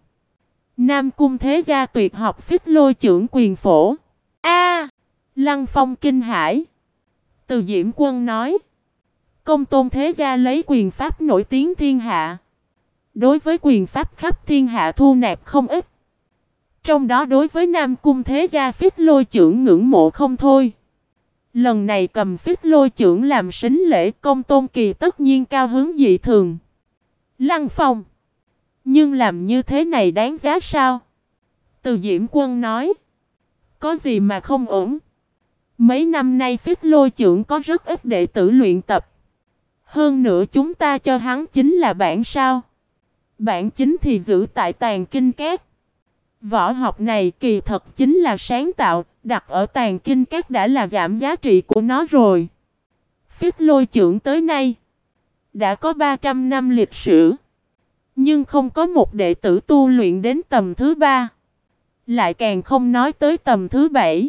Nam Cung thế gia tuyệt học Phích Lôi Chưởng Quyền Phổ. A! Lăng Phong kinh hãi. Từ Diễm Quân nói: Công tôn thế gia lấy quyền pháp nổi tiếng thiên hạ, đối với quyền pháp khắp thiên hạ thu nạp không ít. Trong đó đối với Nam Cung thế gia Phích Lôi Chưởng ngưỡng mộ không thôi. Lần này cầm Phích Lôi Chưởng làm sính lễ, Công Tôn Kỳ tất nhiên cao hứng dị thường. Lăng Phong, nhưng làm như thế này đáng giá sao? Từ Diễm Quân nói. Có gì mà không ổn? Mấy năm nay Phích Lôi Chưởng có rất ít đệ tử luyện tập. Hơn nữa chúng ta cho hắn chính là bản sao. Bản chính thì giữ tại Tàn Kinh Các. Võ học này kỳ thật chính là sáng tạo, đặt ở Tàn Kinh Các đã là giảm giá trị của nó rồi. Phích Lôi Chưởng tới nay đã có 300 năm lịch sử, nhưng không có một đệ tử tu luyện đến tầm thứ 3, lại càng không nói tới tầm thứ 7.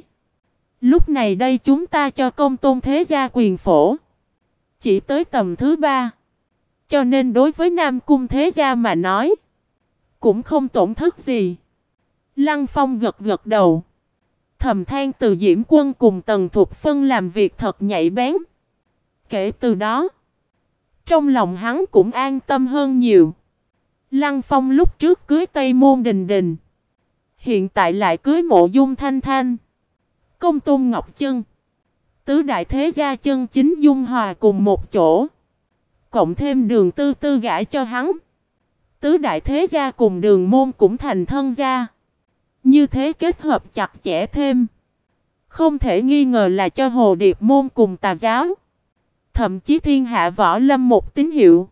Lúc này đây chúng ta cho Công Tôn thế gia quyền phổ chỉ tới tầm thứ 3, cho nên đối với Nam Cung thế gia mà nói cũng không tổn thất gì. Lăng Phong gật gật đầu, thầm than Từ Diễm Quân cùng Tần Thục Phân làm việc thật nhạy bén. Kể từ đó, trong lòng hắn cũng an tâm hơn nhiều. Lăng Phong lúc trước cưới Tây Môn Đình Đình, hiện tại lại cưới Mộ Dung Thanh Thanh, Công Tôn Ngọc Chân, tứ đại thế gia chân chính dung hòa cùng một chỗ. Cộng thêm Đường Tư Tư gả cho hắn, tứ đại thế gia cùng Đường môn cũng thành thân gia. Như thế kết hợp chặt chẽ thêm, không thể nghi ngờ là cho Hồ Điệp môn cùng Tà giáo, thậm chí thiên hạ võ lâm một tín hiệu.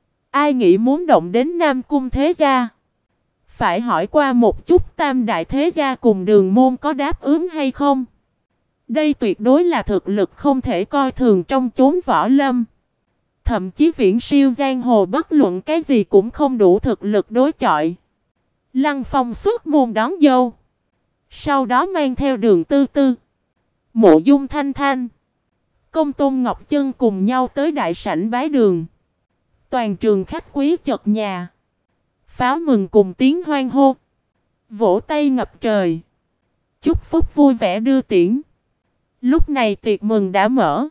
Ai nghĩ muốn động đến Nam Cung thế gia, phải hỏi qua một chút tam đại thế gia cùng Đường môn có đáp ứng hay không. Đây tuyệt đối là thực lực không thể coi thường trong chốn võ lâm. Thậm chí viễn siêu giang hồ, bất luận cái gì cũng không đủ thực lực đối chọi. Lăng Phong xuất môn đón dâu, sau đó mang theo Đường Tư Tư, Mộ Dung Thanh Thanh, Công Tôn Ngọc Chân cùng nhau tới đại sảnh bái đường. Toàn trường khách quý chật nhà, pháo mừng cùng tiếng hoan hô, vỗ tay ngập trời, chúc phúc vui vẻ đưa tiễn. Lúc này tiệc mừng đã mở,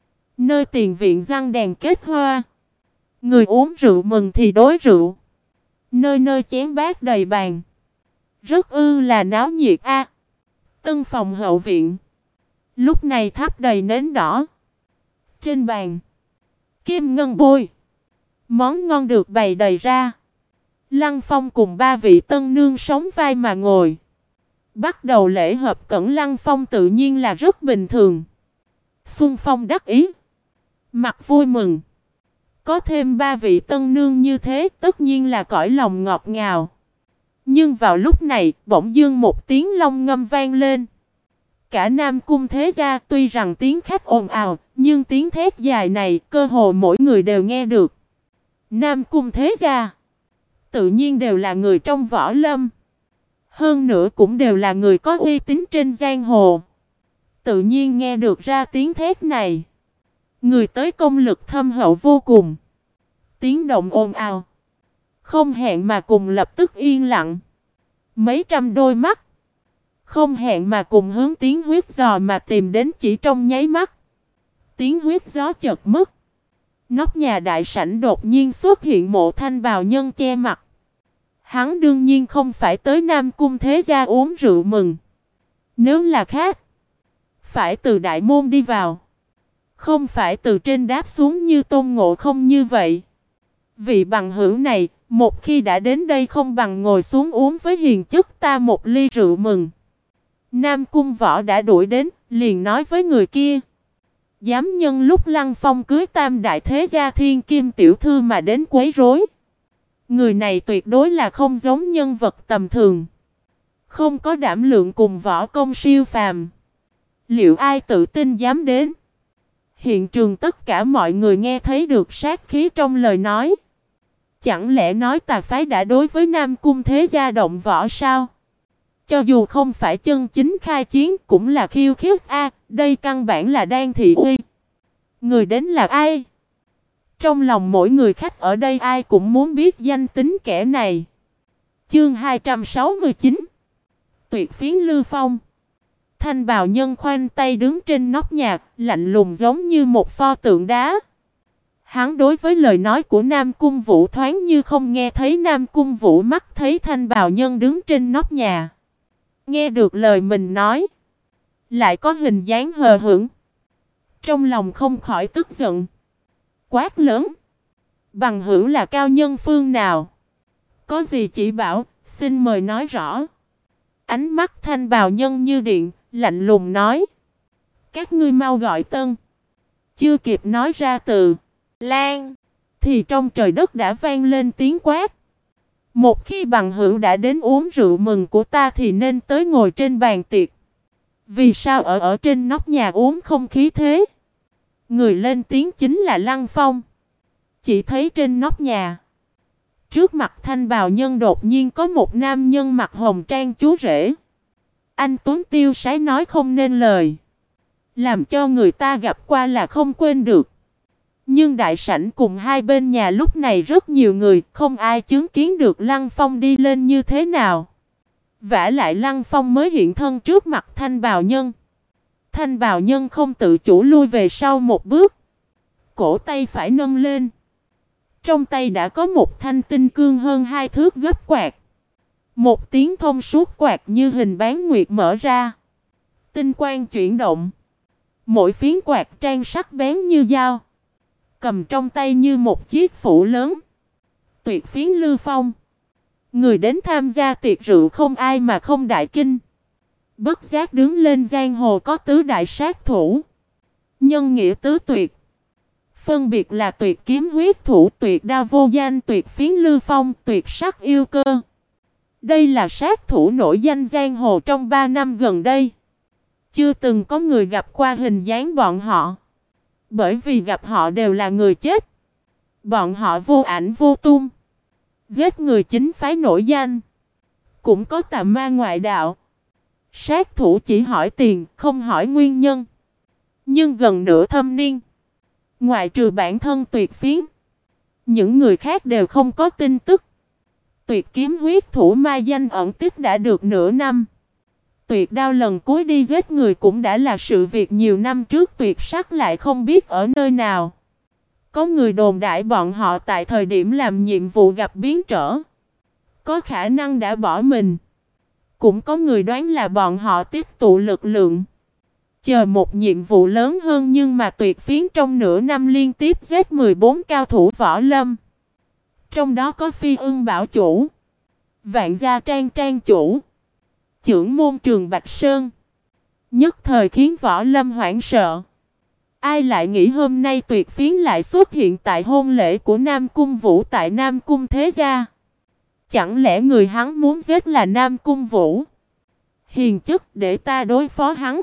nơi tiền viện răng đèn kết hoa, người uống rượu mừng thì đối rượu, nơi nơi chén bát đầy bàn, rất là náo nhiệt a. Tân phòng hậu viện lúc này thắp đầy nến đỏ, trên bàn kim ngân bôi, món ngon được bày đầy ra. Lăng Phong cùng ba vị tân nương sóng vai mà ngồi. Bắt đầu lễ hợp cẩn Lăng Phong tự nhiên là rất bình thường. Xuân Phong đắc ý, mặt vui mừng. Có thêm ba vị tân nương như thế tất nhiên là cõi lòng ngọt ngào. Nhưng vào lúc này bỗng dưng một tiếng long ngâm vang lên. Cả Nam Cung thế gia tuy rằng tiếng khách ồn ào, nhưng tiếng thét dài này cơ hồ mỗi người đều nghe được. Nam Cung thế gia tự nhiên đều là người trong võ lâm, hơn nữa cũng đều là người có uy tín trên giang hồ. Tự nhiên nghe được ra tiếng thét này. Người tới công lực thâm hậu vô cùng. Tiếng động ồn ào, không hẹn mà cùng lập tức yên lặng. Mấy trăm đôi mắt không hẹn mà cùng hướng tiếng huyết giò mà tìm đến chỉ trong nháy mắt. Tiếng huyết gió chợt mất. Nóc nhà đại sảnh đột nhiên xuất hiện Mộ Thanh bào nhân che mặt. Hắn đương nhiên không phải tới Nam Cung thế gia uống rượu mừng. Nếu là khác, phải từ đại môn đi vào, không phải từ trên đáp xuống như Tôn Ngộ Không như vậy. Vị bằng hữu này, một khi đã đến đây không bằng ngồi xuống uống với hiền chất ta một ly rượu mừng. Nam Cung Võ đã đuổi đến, liền nói với người kia. Dám nhân lúc Lăng Phong cưới tam đại thế gia thiên kim tiểu thư mà đến quấy rối. Người này tuyệt đối là không giống nhân vật tầm thường, không có đảm lượng cùng võ công siêu phàm. Liệu ai tự tin dám đến? Hiện trường tất cả mọi người nghe thấy được sát khí trong lời nói. Chẳng lẽ nói tà phái đã đối với Nam Cung thế gia động võ sao? Cho dù không phải chân chính khai chiến cũng là khiêu khích a, đây căn bản là đang thị uy. Người đến là ai? Trong lòng mỗi người khách ở đây ai cũng muốn biết danh tính kẻ này. Chương 269 Tuyệt phiến Lư Phong. Thanh bào nhân khoanh tay đứng trên nóc nhà, lạnh lùng giống như một pho tượng đá. Hắn đối với lời nói của Nam Cung Vũ thoáng như không nghe thấy. Nam Cung Vũ mắt thấy Thanh bào nhân đứng trên nóc nhà. Nghe được lời mình nói. Lại có hình dáng hờ hững. Trong lòng không khỏi tức giận. Quát lớn. Bằng hữu là cao nhân phương nào? Có gì chỉ bảo, xin mời nói rõ. Ánh mắt Thanh bào nhân như điện, lạnh lùng nói. Các ngươi mau gọi Tân. Chưa kịp nói ra từ Lan, thì trong trời đất đã vang lên tiếng quát. Một khi bằng hữu đã đến uống rượu mừng của ta thì nên tới ngồi trên bàn tiệc. Vì sao ở trên nóc nhà uống không khí thế? Người lên tiếng chính là Lăng Phong. Chỉ thấy trên nóc nhà, trước mặt Thanh bào nhân đột nhiên có một nam nhân mặc hồng trang chú rể. Anh tuấn tiêu sái nói không nên lời, làm cho người ta gặp qua là không quên được. Nhưng đại sảnh cùng hai bên nhà lúc này rất nhiều người, không ai chứng kiến được Lăng Phong đi lên như thế nào. Vả lại Lăng Phong mới hiện thân trước mặt Thanh bào nhân. Thanh bào nhân không tự chủ lui về sau một bước. Cổ tay phải nâng lên. Trong tay đã có một thanh tinh cương hơn 2 thước gấp quạt. Một tiếng thông suốt quạt như hình bán nguyệt mở ra. Tinh quang chuyển động. Mỗi phiến quạt trang sắc bén như dao. Cầm trong tay như một chiếc phủ lớn. Tuyệt phiến lưu phong. Người đến tham gia tiệc rượu không ai mà không đại kinh. Bất giác đứng lên giang hồ có tứ đại sát thủ. Nhân nghĩa tứ tuyệt. Phân biệt là tuyệt kiếm huyết thủ, tuyệt đao vô danh, tuyệt phiến lưu phong, tuyệt sắc yêu cơ. Đây là sát thủ nổi danh giang hồ trong 3 năm gần đây. Chưa từng có người gặp qua hình dáng bọn họ. Bởi vì gặp họ đều là người chết. Bọn họ vô ảnh vô tung. Giết người chính phái nổi danh. Cũng có tà ma ngoại đạo. Sát thủ chỉ hỏi tiền, không hỏi nguyên nhân. Nhưng gần nửa thâm niên, ngoại trừ bản thân tuyệt phiến, những người khác đều không có tin tức. Tuyệt kiếm huyết thủ mai danh ẩn tích đã được nửa năm. Tuyệt đao lần cuối đi giết người cũng đã là sự việc nhiều năm trước. Tuyệt sắc lại không biết ở nơi nào. Có người đồn đại bọn họ tại thời điểm làm nhiệm vụ gặp biến trở, có khả năng đã bỏ mình. Cũng có người đoán là bọn họ tích tụ lực lượng, chờ một nhiệm vụ lớn hơn. Nhưng mà tuyệt phiến trong nửa năm liên tiếp giết 14 cao thủ võ lâm. Trong đó có Phi Ưng Bảo Chủ, Vạn Gia Trang Trang Chủ, Chưởng Môn Trường Bạch Sơn. Nhất thời khiến võ lâm hoảng sợ. Ai lại nghĩ hôm nay tuyệt phiến lại xuất hiện tại hôn lễ của Nam Cung Vũ tại Nam Cung Thế Gia? Chẳng lẽ người hắn muốn giết là Nam Cung Vũ? Hiền chất để ta đối phó hắn.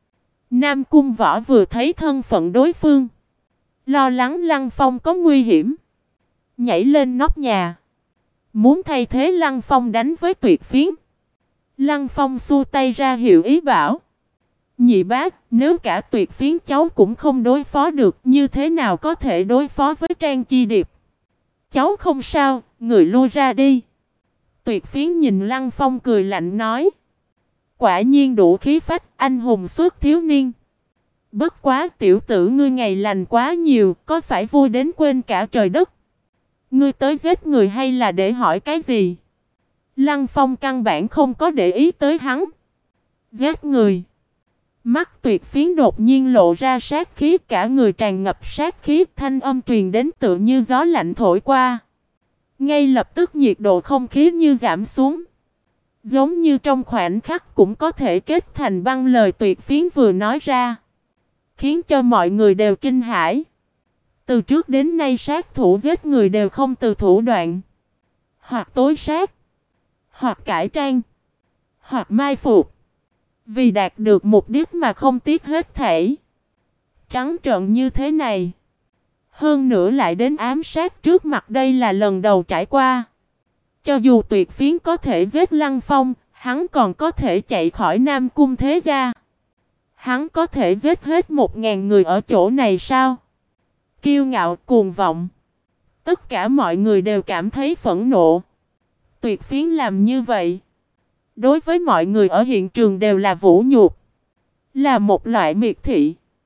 Nam Cung Võ vừa thấy thân phận đối phương, lo lắng Lăng Phong có nguy hiểm, nhảy lên nóc nhà, muốn thay thế Lăng Phong đánh với tuyệt phiến. Lăng Phong xua tay ra hiệu ý bảo. Nhị bác, nếu cả tuyệt phiến cháu cũng không đối phó được, như thế nào có thể đối phó với Trang Chi Điệp? Cháu không sao, người lui ra đi. Tuyệt phiến nhìn Lăng Phong cười lạnh nói. Quả nhiên đủ khí phách, anh hùng suốt thiếu niên. Bất quá tiểu tử ngươi ngày lành quá nhiều, có phải vui đến quên cả trời đất? Ngươi tới giết người hay là để hỏi cái gì? Lăng Phong căn bản không có để ý tới hắn. Giết người. Mắt tuyệt phiến đột nhiên lộ ra sát khí, cả người tràn ngập sát khí, thanh âm truyền đến tựa như gió lạnh thổi qua. Ngay lập tức nhiệt độ không khí như giảm xuống. Giống như trong khoảnh khắc cũng có thể kết thành băng. Lời tuyệt phiến vừa nói ra khiến cho mọi người đều kinh hãi. Từ trước đến nay sát thủ giết người đều không từ thủ đoạn, hoặc tối sát, hoặc cải trang, hoặc mai phục, vì đạt được mục đích mà không tiếc hết thảy. Trắng trợn như thế này, hơn nữa lại đến ám sát trước mặt, đây là lần đầu trải qua. Cho dù tuyệt phiến có thể giết Lăng Phong, hắn còn có thể chạy khỏi Nam Cung Thế Gia. Hắn có thể giết hết 1000 người ở chỗ này sao? Kiêu ngạo, cuồng vọng. Tất cả mọi người đều cảm thấy phẫn nộ. Tuyệt phiến làm như vậy, đối với mọi người ở hiện trường đều là vũ nhục, là một loại miệt thị.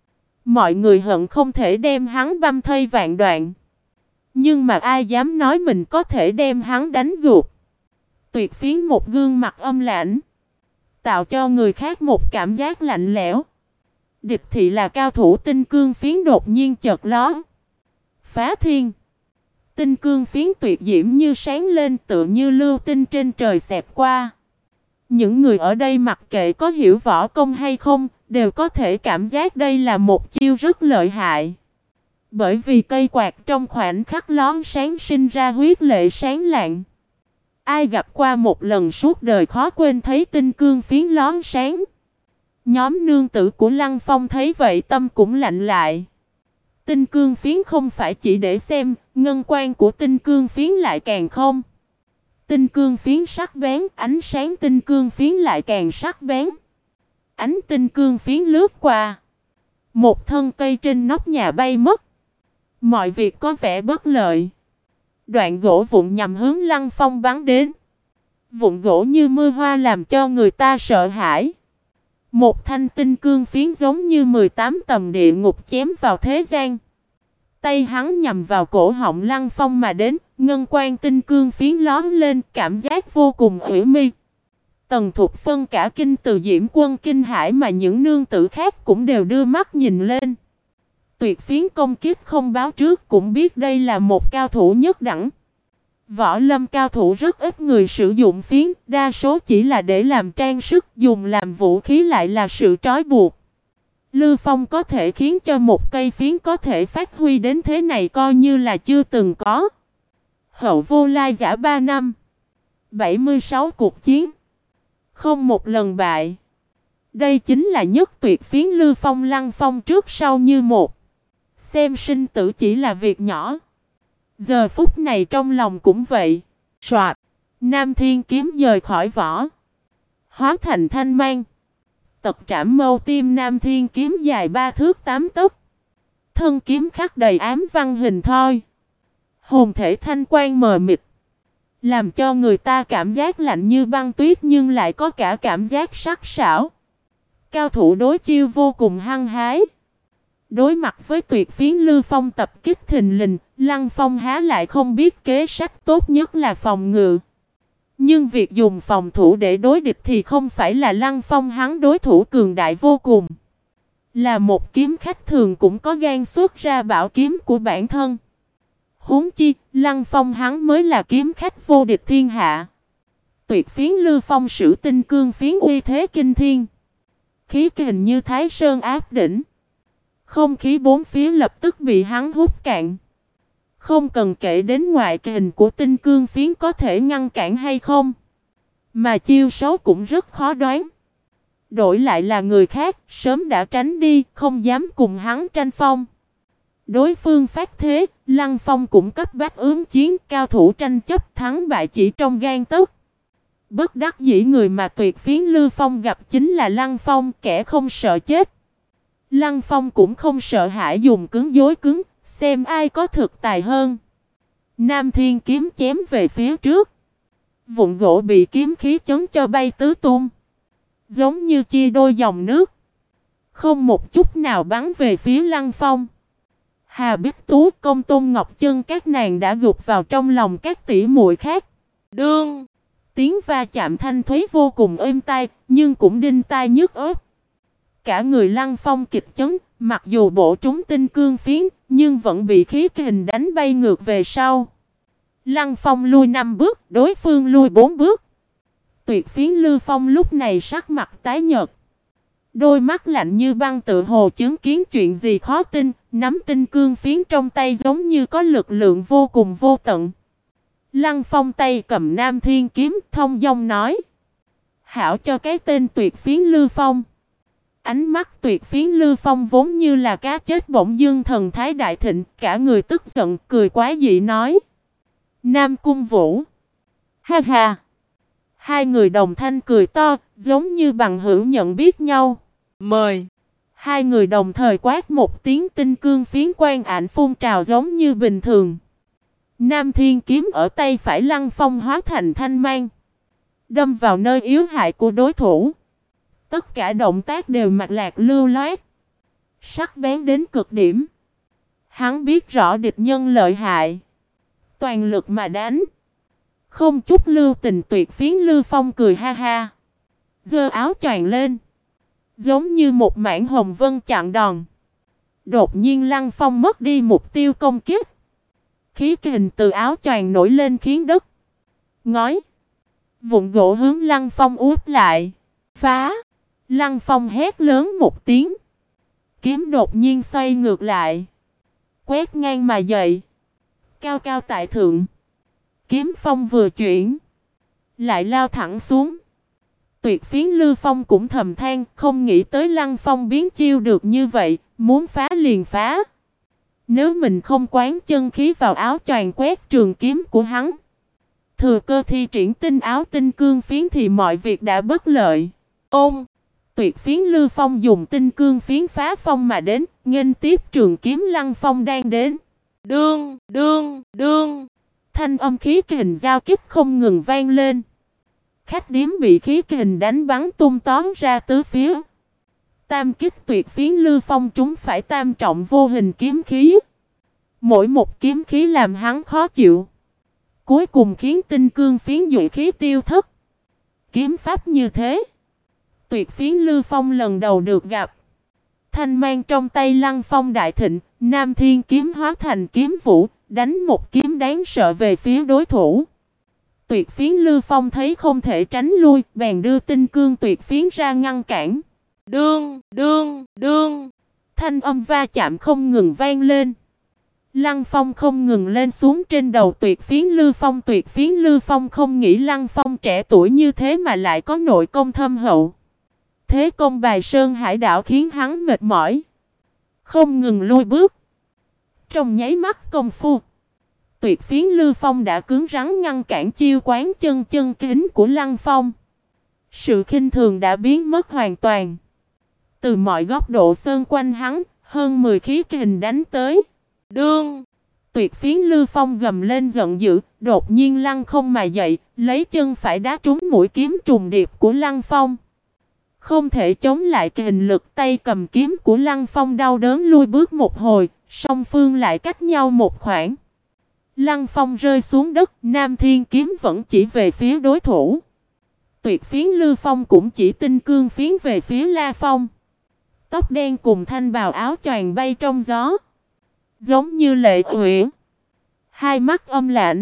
Mọi người hận không thể đem hắn băm thây vạn đoạn. Nhưng mà ai dám nói mình có thể đem hắn đánh gục. Tuyệt phiến một gương mặt âm lãnh, tạo cho người khác một cảm giác lạnh lẽo. Địch thị là cao thủ tinh cương phiến đột nhiên chợt lóe. Phá thiên. Tinh cương phiến tuyệt diễm như sáng lên tựa như lưu tinh trên trời xẹt qua. Những người ở đây mặc kệ có hiểu võ công hay không, đều có thể cảm giác đây là một chiêu rất lợi hại. Bởi vì cây quạt trong khoảnh khắc lóe sáng sinh ra huyết lệ sáng lạng. Ai gặp qua một lần suốt đời khó quên thấy tinh cương phiến lóe sáng. Nhóm nương tử của Lăng Phong thấy vậy tâm cũng lạnh lại. Tinh cương phiến không phải chỉ để xem, ngân quan của tinh cương phiến lại càng không. Tinh cương phiến sắc bén, ánh sáng tinh cương phiến lại càng sắc bén. Ánh tinh cương phiến lướt qua. Một thân cây trên nóc nhà bay mất. Mọi việc có vẻ bất lợi. Đoạn gỗ vụn nhằm hướng Lăng Phong bắn đến. Vụn gỗ như mưa hoa làm cho người ta sợ hãi. Một thanh tinh cương phiến giống như 18 tầng địa ngục chém vào thế gian. Tay hắn nhằm vào cổ họng Lăng Phong mà đến, ngân quan tinh cương phiến lóe lên, cảm giác vô cùng ủy mi. Tần Thục Phân cả kinh từ Diễm Quân kinh hãi mà những nương tử khác cũng đều đưa mắt nhìn lên. Tuyệt phiến công kích không báo trước cũng biết đây là một cao thủ nhất đẳng. Võ lâm cao thủ rất ít người sử dụng phiến, đa số chỉ là để làm trang sức, dùng làm vũ khí lại là sự trói buộc. Lư Phong có thể khiến cho một cây phiến có thể phát huy đến thế này coi như là chưa từng có. Hậu Vô Lai giả 3 năm, 76 cuộc chiến, không một lần bại. Đây chính là nhất tuyệt phiến Lư Phong. Lăng Phong trước sau như một. Xem sinh tử chỉ là việc nhỏ. Giờ phút này trong lòng cũng vậy. Soạt. Nam Thiên kiếm dời khỏi vỏ, hóa thành thanh mang. Tật trảm mâu tim Nam Thiên kiếm dài 3 thước 8 tấc. Thân kiếm khắc đầy ám văn hình thoi. Hồn thể thanh quang mờ mịt, làm cho người ta cảm giác lạnh như băng tuyết nhưng lại có cả cảm giác sắc sảo. Cao thủ đối chiêu vô cùng hăng hái. Đối mặt với tuyệt phiến Lư Phong tập kích thình lình, Lăng Phong há lại không biết kế sách tốt nhất là phòng ngự. Nhưng việc dùng phòng thủ để đối địch thì không phải là Lăng Phong hắn đối thủ cường đại vô cùng. Là một kiếm khách thường cũng có gan xuất ra bảo kiếm của bản thân. Huống chi, Lăng Phong hắn mới là kiếm khách vô địch thiên hạ. Tuyệt phiến Lư Phong sử tinh cương phiến uy thế kinh thiên. Khí kình như Thái Sơn áp đỉnh. Không khí bốn phía lập tức bị hắn hút cạn. Không cần kể đến ngoại kình của tinh cương phiến có thể ngăn cản hay không, mà chiêu xấu cũng rất khó đoán. Đổi lại là người khác, sớm đã tránh đi, không dám cùng hắn tranh phong. Đối phương phát thế, Lăng Phong cũng cấp bách ứng chiến, cao thủ tranh chấp thắng bại chỉ trong gang tấc. Bất đắc dĩ người mà tuyệt phiến Lư Phong gặp chính là Lăng Phong, kẻ không sợ chết. Lăng Phong cũng không sợ hãi dùng cứng đối cứng, xem ai có thực tài hơn. Nam Thiên kiếm chém về phía trước. Vụn gỗ bị kiếm khí chấn cho bay tứ tung, giống như chia đôi dòng nước. Không một chút nào bắn về phía Lăng Phong. Hà Bích Tú, Công Tôn Ngọc Chân các nàng đã gục vào trong lòng các tỷ muội khác. Đương, tiếng va chạm thanh thúy vô cùng êm tai, nhưng cũng đinh tai nhức óc. Cả người Lăng Phong kịch chấn, mặc dù bổ trúng tinh cương phiến, nhưng vẫn bị khí kình đánh bay ngược về sau. Lăng Phong lui 5 bước, đối phương lui 4 bước. Tuyệt phiến Lư Phong lúc này sắc mặt tái nhợt, đôi mắt lạnh như băng tự hồ chứng kiến chuyện gì khó tin, nắm tinh cương phiến trong tay giống như có lực lượng vô cùng vô tận. Lăng Phong tay cầm Nam Thiên kiếm, thông dong nói: "Hảo cho cái tên tuyệt phiến Lư Phong." Ánh mắt tuyệt phiến Lư Phong vốn như là cá chết bỗng dưng thần thái đại thịnh, cả người tức giận, cười quái dị nói: "Nam Cung Vũ." Ha ha. Hai người đồng thanh cười to, giống như bằng hữu nhận biết nhau. "Mời." Hai người đồng thời quát một tiếng, tinh cương phiến quang ảnh phun trào giống như bình thường. Nam Thiên kiếm ở tay phải Lăng Phong hóa thành thanh mang, đâm vào nơi yếu hại của đối thủ. Tất cả động tác đều mạch lạc lưu loát. sắc bén đến cực điểm. Hắn biết rõ địch nhân lợi hại, toàn lực mà đánh, không chút lưu tình. Tuyệt Phiến Lưu Phong cười ha ha, giơ áo choàng lên, giống như một mảng hồng vân chặn đòn. Đột nhiên Lăng Phong mất đi mục tiêu công kích. Khí kình từ áo choàng nổi lên khiến đất ngói, vụn gỗ hướng Lăng Phong úp lại. Phá! Lăng Phong hét lớn một tiếng. Kiếm đột nhiên xoay ngược lại, quét ngang mà dậy, cao cao tại thượng. Kiếm phong vừa chuyển, lại lao thẳng xuống. Tuyệt Phiến Lưu Phong cũng thầm than, không nghĩ tới Lăng Phong biến chiêu được như vậy, muốn phá liền phá. Nếu mình không quán chân khí vào áo choàng quét trường kiếm của hắn, thừa cơ thi triển tinh áo tinh cương phiến thì mọi việc đã bất lợi. Ôm! Tuyệt Phiến Lưu Phong dùng tinh cương phiến phá phong mà đến, nghênh tiếp trường kiếm Lăng Phong đang đến. Đương! Đương! Đương! Thanh âm khí kình giao kích không ngừng vang lên. Khách điếm bị khí kình đánh bắn tung tóe ra tứ phía. Tam kích Tuyệt Phiến Lưu Phong trúng phải tam trọng vô hình kiếm khí. Mỗi một kiếm khí làm hắn khó chịu, cuối cùng khiến tinh cương phiến dụ khí tiêu thất. Kiếm pháp như thế, Tuyệt Phiến Lưu Phong lần đầu được gặp. Thanh mang trong tay Lăng Phong đại thịnh, Nam Thiên kiếm hóa thành kiếm vũ, đánh một kiếm đáng sợ về phía đối thủ. Tuyệt Phiến Lưu Phong thấy không thể tránh lui, bèn đưa tinh cương tuyệt phiến ra ngăn cản. Đương! Đương! Đương! Thanh âm va chạm không ngừng vang lên. Lăng Phong không ngừng lên xuống trên đầu Tuyệt Phiến Lưu Phong. Tuyệt Phiến Lưu Phong không nghĩ Lăng Phong trẻ tuổi như thế mà lại có nội công thâm hậu. Thế công bài sơn hải đảo khiến hắn mệt mỏi, không ngừng lui bước. Trong nháy mắt công phu, Tuyệt Phiến Lưu Phong đã cứng rắn ngăn cản chiêu quán chân chân kính của Lăng Phong. Sự khinh thường đã biến mất hoàn toàn. Từ mọi góc độ xung quanh hắn, hơn 10 khí kình đánh tới. Đương! Tuyệt Phiến Lưu Phong gầm lên giận dữ, đột nhiên lăng không mà dậy, lấy chân phải đá trúng mũi kiếm trùng điệp của Lăng Phong. Không thể chống lại kình lực, tay cầm kiếm của Lăng Phong đau đớn lui bước một hồi, song phương lại cách nhau một khoảng. Lăng Phong rơi xuống đất, Nam Thiên kiếm vẫn chỉ về phía đối thủ. Tuyệt Phiến Lưu Phong cũng chỉ tinh cương phiến về phía La Phong. Tóc đen cùng thanh bào áo choàng bay trong gió, giống như lệ uyển. Hai mắt âm lãnh,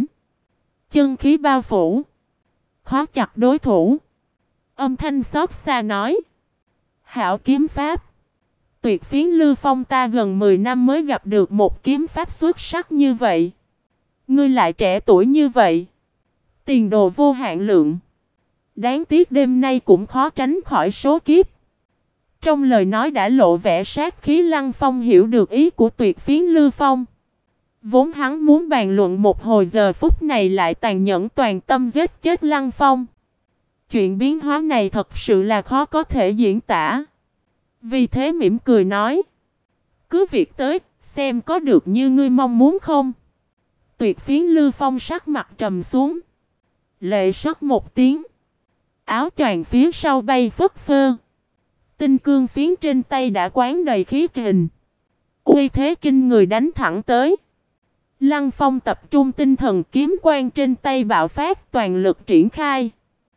chân khí bao phủ, khóa chặt đối thủ. Âm thanh xót xa nói: hảo kiếm pháp. Tuyệt Phiến Lưu Phong, ta gần 10 năm mới gặp được một kiếm pháp xuất sắc như vậy. Ngươi lại trẻ tuổi như vậy, tiền đồ vô hạn lượng. Đáng tiếc đêm nay cũng khó tránh khỏi số kiếp. Trong lời nói đã lộ vẻ sát khí. Lăng Phong hiểu được ý của Tuyệt Phiến Lưu Phong. Vốn hắn muốn bàn luận một hồi, giờ phút này lại tàn nhẫn toàn tâm giết chết Lăng Phong. Chuyện biến hóa này thật sự là khó có thể diễn tả. Vì thế mỉm cười nói: cứ việc tới, xem có được như ngươi mong muốn không. Tuyệt Phiến Lưu Phong sắc mặt trầm xuống, lệ sất một tiếng. Áo choàng phía sau bay phất phơ. Tinh cương phiến trên tay đã quán đầy khí kình, uy thế kinh người đánh thẳng tới. Lăng Phong tập trung tinh thần, kiếm quang trên tay bạo phát, toàn lực triển khai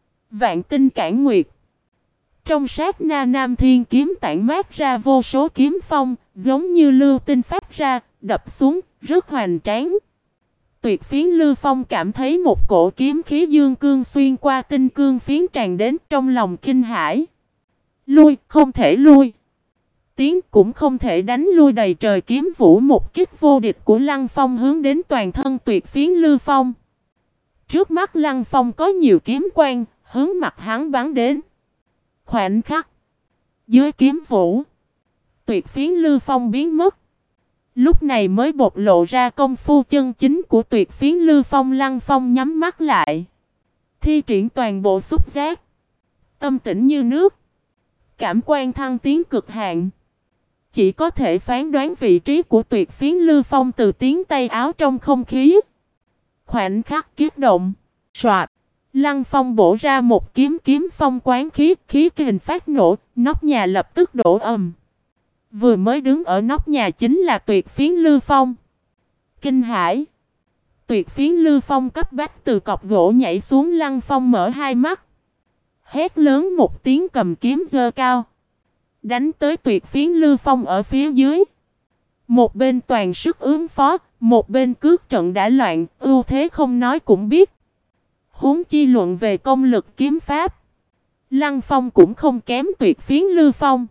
Vạn Tinh Cản Nguyệt. Trong sát na, Nam Thiên kiếm tản mát ra vô số kiếm phong, giống như lưu tinh phát ra, đập xuống, rất hoành tráng. Tuyệt Phiến Lưu Phong cảm thấy một cổ kiếm khí dương cương xuyên qua tinh cương phiến tràn đến, trong lòng kinh hãi. Lui, không thể lui. Tiến cũng không thể đánh lui. Đầy trời kiếm vũ một kích vô địch của Lăng Phong hướng đến toàn thân Tuyệt Phiến Lưu Phong. Trước mắt Lăng Phong có nhiều kiếm quang, hướng mặt hắn bắn đến. Khoảnh khắc, dưới kiếm vũ, Tuyệt Phiến Lưu Phong biến mất. Lúc này mới bộc lộ ra công phu chân chính của Tuyệt Phiến Lưu Phong. Lăng Phong nhắm mắt lại, thi triển toàn bộ xúc giác, tâm tĩnh như nước, cảm quan thăng tiến cực hạn. Chỉ có thể phán đoán vị trí của Tuyệt Phiến Lưu Phong từ tiếng tay áo trong không khí. Khoảnh khắc kiếp động, soạt, Lăng Phong bổ ra một kiếm, kiếm phong quán khí, khí kình phát nổ, nóc nhà lập tức đổ ầm. Vừa mới đứng ở nóc nhà chính là Tuyệt Phiến Lư Phong. Kinh hãi! Tuyệt Phiến Lư Phong cấp bách từ cọc gỗ nhảy xuống. Lăng Phong mở hai mắt, hét lớn một tiếng, cầm kiếm giơ cao, đánh tới Tuyệt Phiến Lư Phong ở phía dưới. Một bên toàn sức ứng phó, một bên cước trận đã loạn, ưu thế không nói cũng biết. Huống chi luận về công lực kiếm pháp, Lăng Phong cũng không kém Tuyệt Phiến Lư Phong.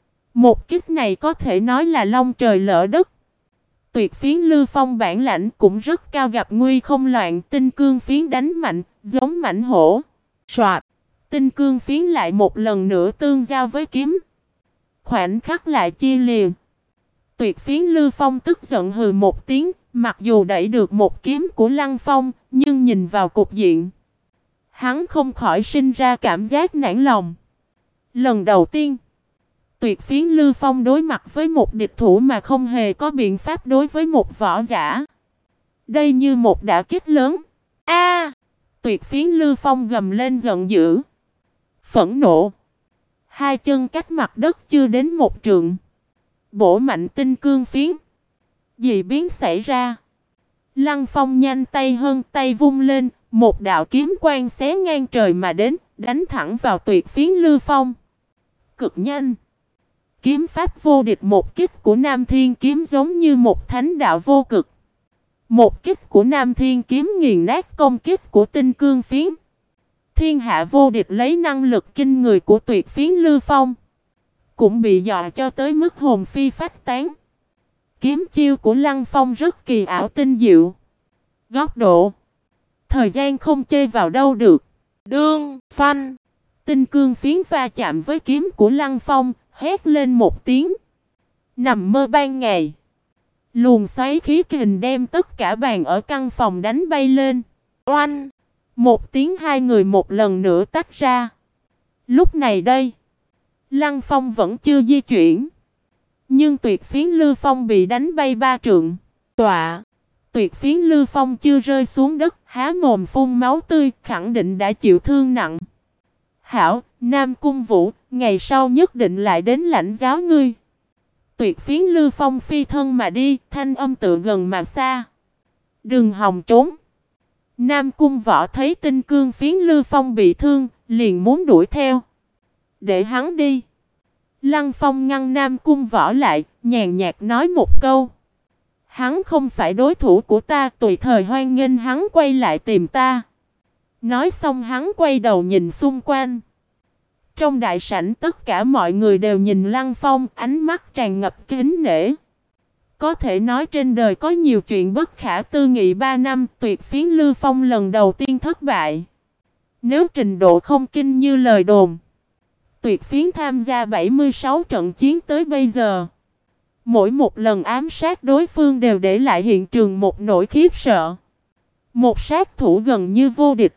Một kích này có thể nói là long trời lỡ đất. Tuyệt Phiến Lư Phong bản lãnh cũng rất cao, gặp nguy không loạn. Tinh cương phiến đánh mạnh, giống mãnh hổ. Soạt! Tinh cương phiến lại một lần nữa tương giao với kiếm. Khoảnh khắc lại chia liền. Tuyệt Phiến Lư Phong tức giận hừ một tiếng, mặc dù đẩy được một kiếm của Lăng Phong, nhưng nhìn vào cục diện, hắn không khỏi sinh ra cảm giác nản lòng. Lần đầu tiên, Tuyệt Phiến Lư Phong đối mặt với một địch thủ mà không hề có biện pháp đối với một võ giả. Đây như một đả kích lớn. A! Tuyệt Phiến Lư Phong gầm lên giận dữ, phẫn nộ. Hai chân cách mặt đất chưa đến một trượng, bổ mạnh tinh cương phiến. Dị biến xảy ra. Lăng Phong nhanh tay hơn, tay vung lên, một đạo kiếm quang xé ngang trời mà đến, đánh thẳng vào Tuyệt Phiến Lư Phong. Cực nhanh. Kiếm pháp vô địch, một kích của Nam Thiên Kiếm giống như một thánh đạo vô cực. Một kích của Nam Thiên Kiếm nghiền nát công kích của Tinh Cương Phiến. Thiên hạ vô địch lấy năng lực kinh người của Tuyệt Phiến Lư Phong, cũng bị dọa cho tới mức hồn phi phách tán. Kiếm chiêu của Lăng Phong rất kỳ ảo tinh diệu. Góc độ, thời gian không chê vào đâu được. Đương, phanh. Tinh cương phiến va chạm với kiếm của Lăng Phong, hét lên một tiếng. Nằm mơ ban ngày. Luồng xoáy khí kình đem tất cả bàn ở căn phòng đánh bay lên. Oanh! Một tiếng, hai người một lần nữa tách ra. Lúc này đây, Lăng Phong vẫn chưa di chuyển, nhưng Tuyệt Phiến Lư Phong bị đánh bay 3 trượng. Tọa! Tuyệt Phiến Lư Phong chưa rơi xuống đất, há mồm phun máu tươi, khẳng định đã chịu thương nặng. Hảo, Nam Cung Vũ, ngày sau nhất định lại đến lãnh giáo ngươi. Tuyệt Phiến Lư Phong phi thân mà đi, thanh âm tựa gần mà xa. Đừng hòng trốn. Nam Cung Võ thấy Tinh Cương Phiến Lư Phong bị thương, liền muốn đuổi theo. Để hắn đi. Lăng Phong ngăn Nam Cung Võ lại, nhàn nhạt nói một câu. Hắn không phải đối thủ của ta, tùy thời hoan nghênh hắn quay lại tìm ta. Nói xong hắn quay đầu nhìn xung quanh. Trong đại sảnh tất cả mọi người đều nhìn Lăng Phong, ánh mắt tràn ngập kính nể. Có thể nói trên đời có nhiều chuyện bất khả tư nghị. 3 năm Tuyệt Phiến Lư Phong lần đầu tiên thất bại. Nếu trình độ không kinh như lời đồn, Tuyệt Phiến tham gia 76 trận chiến tới bây giờ, mỗi một lần ám sát đối phương đều để lại hiện trường một nỗi khiếp sợ. Một sát thủ gần như vô địch,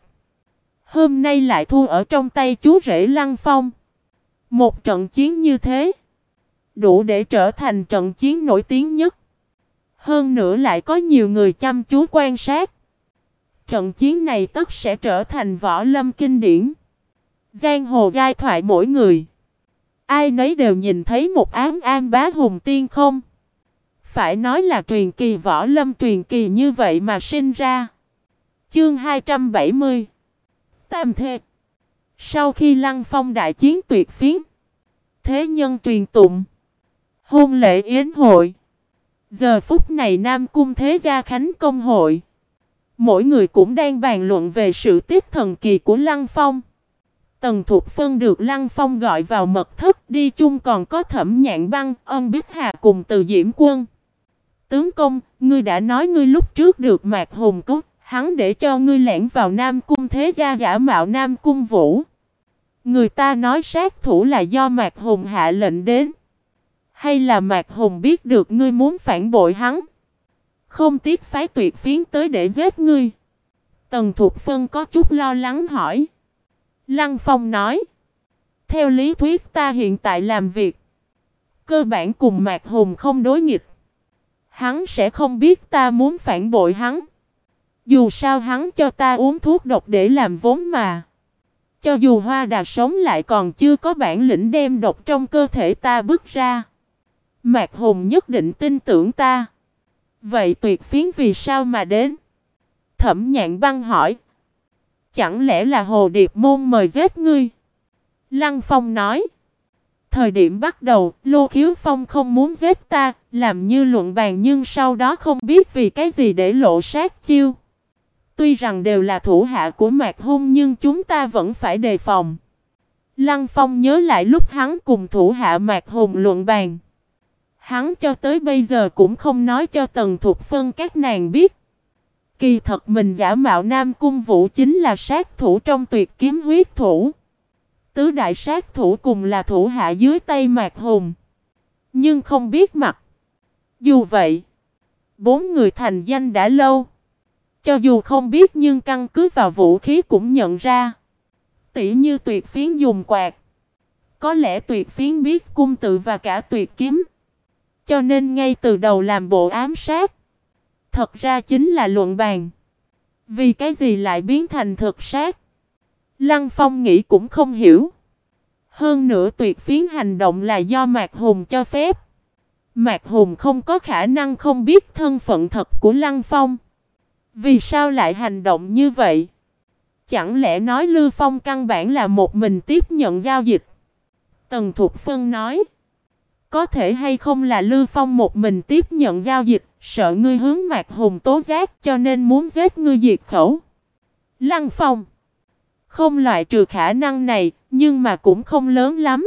hôm nay lại thua ở trong tay chú rể Lăng Phong. Một trận chiến như thế, đủ để trở thành trận chiến nổi tiếng nhất. Hơn nữa lại có nhiều người chăm chú quan sát. Trận chiến này tất sẽ trở thành võ lâm kinh điển. Giang hồ giai thoại mỗi người, ai nấy đều nhìn thấy một An Bá Hùng tiên không. Phải nói là truyền kỳ võ lâm truyền kỳ như vậy mà sinh ra. Chương 270 Tam Thê. Sau khi Lăng Phong đại chiến Tuyệt Phiến, thế nhân truyền tụng, hôn lễ yến hội. Giờ phút này Nam Cung Thế Gia Khánh Công hội, mỗi người cũng đang bàn luận về sự tiếp thần kỳ của Lăng Phong. Tần Thục Phân được Lăng Phong gọi vào mật thất, đi chung còn có Thẩm Nhạn Băng, Ân Bích Hà cùng Từ Diễm Quân. Tướng công, ngươi đã nói ngươi lúc trước được Mạc Hùng cứu, hắn để cho ngươi lẻn vào Nam Cung Thế Gia giả mạo Nam Cung Vũ. Người ta nói sát thủ là do Mạc Hùng hạ lệnh đến. Hay là Mạc Hùng biết được ngươi muốn phản bội hắn, không tiếc phái Tuyệt Phiến tới để giết ngươi? Tần Thục Phân có chút lo lắng hỏi. Lăng Phong nói, theo lý thuyết ta hiện tại làm việc, cơ bản cùng Mạc Hùng không đối nghịch. Hắn sẽ không biết ta muốn phản bội hắn. Dù sao hắn cho ta uống thuốc độc để làm vốn mà. Cho dù Hoa Đà sống lại còn chưa có bản lĩnh đem độc trong cơ thể ta bứt ra. Mạc Hùng nhất định tin tưởng ta. Vậy Tuyệt Phiến vì sao mà đến? Thẩm Nhạn Băng hỏi. Chẳng lẽ là Hồ Điệp Môn mời giết ngươi? Lăng Phong nói. Thời điểm bắt đầu, Lô Khiếu Phong không muốn giết ta, làm như luận bàn nhưng sau đó không biết vì cái gì để lộ sát chiêu. Tuy rằng đều là thủ hạ của Mạc Hung nhưng chúng ta vẫn phải đề phòng. Lăng Phong nhớ lại lúc hắn cùng thủ hạ Mạc Hùng luận bàn. Hắn cho tới bây giờ cũng không nói cho Tần Thục Phân các nàng biết. Kỳ thật mình giả mạo Nam Cung Vũ chính là sát thủ trong Tuyệt Kiếm Huyết Thủ. Tứ đại sát thủ cùng là thủ hạ dưới tay Mạc Hùng. Nhưng không biết mặt. Dù vậy, bốn người thành danh đã lâu. Cho dù không biết nhưng căn cứ vào vũ khí cũng nhận ra. Tỉ như Tuyệt Phiến dùng quạt. Có lẽ Tuyệt Phiến biết cung tự và cả tuyệt kiếm. Cho nên ngay từ đầu làm bộ ám sát. Thật ra chính là luận bàn. Vì cái gì lại biến thành thực sát? Lăng Phong nghĩ cũng không hiểu. Hơn nữa Tuyệt Phiến hành động là do Mạc Hùng cho phép. Mạc Hùng không có khả năng không biết thân phận thật của Lăng Phong. Vì sao lại hành động như vậy? Chẳng lẽ nói Lưu Phong căn bản là một mình tiếp nhận giao dịch? Tần Thục Phân nói. Có thể hay không là Lưu Phong một mình tiếp nhận giao dịch, sợ ngươi hướng Mạc Hùng tố giác cho nên muốn giết ngươi diệt khẩu. Lăng Phong. Không loại trừ khả năng này, nhưng mà cũng không lớn lắm.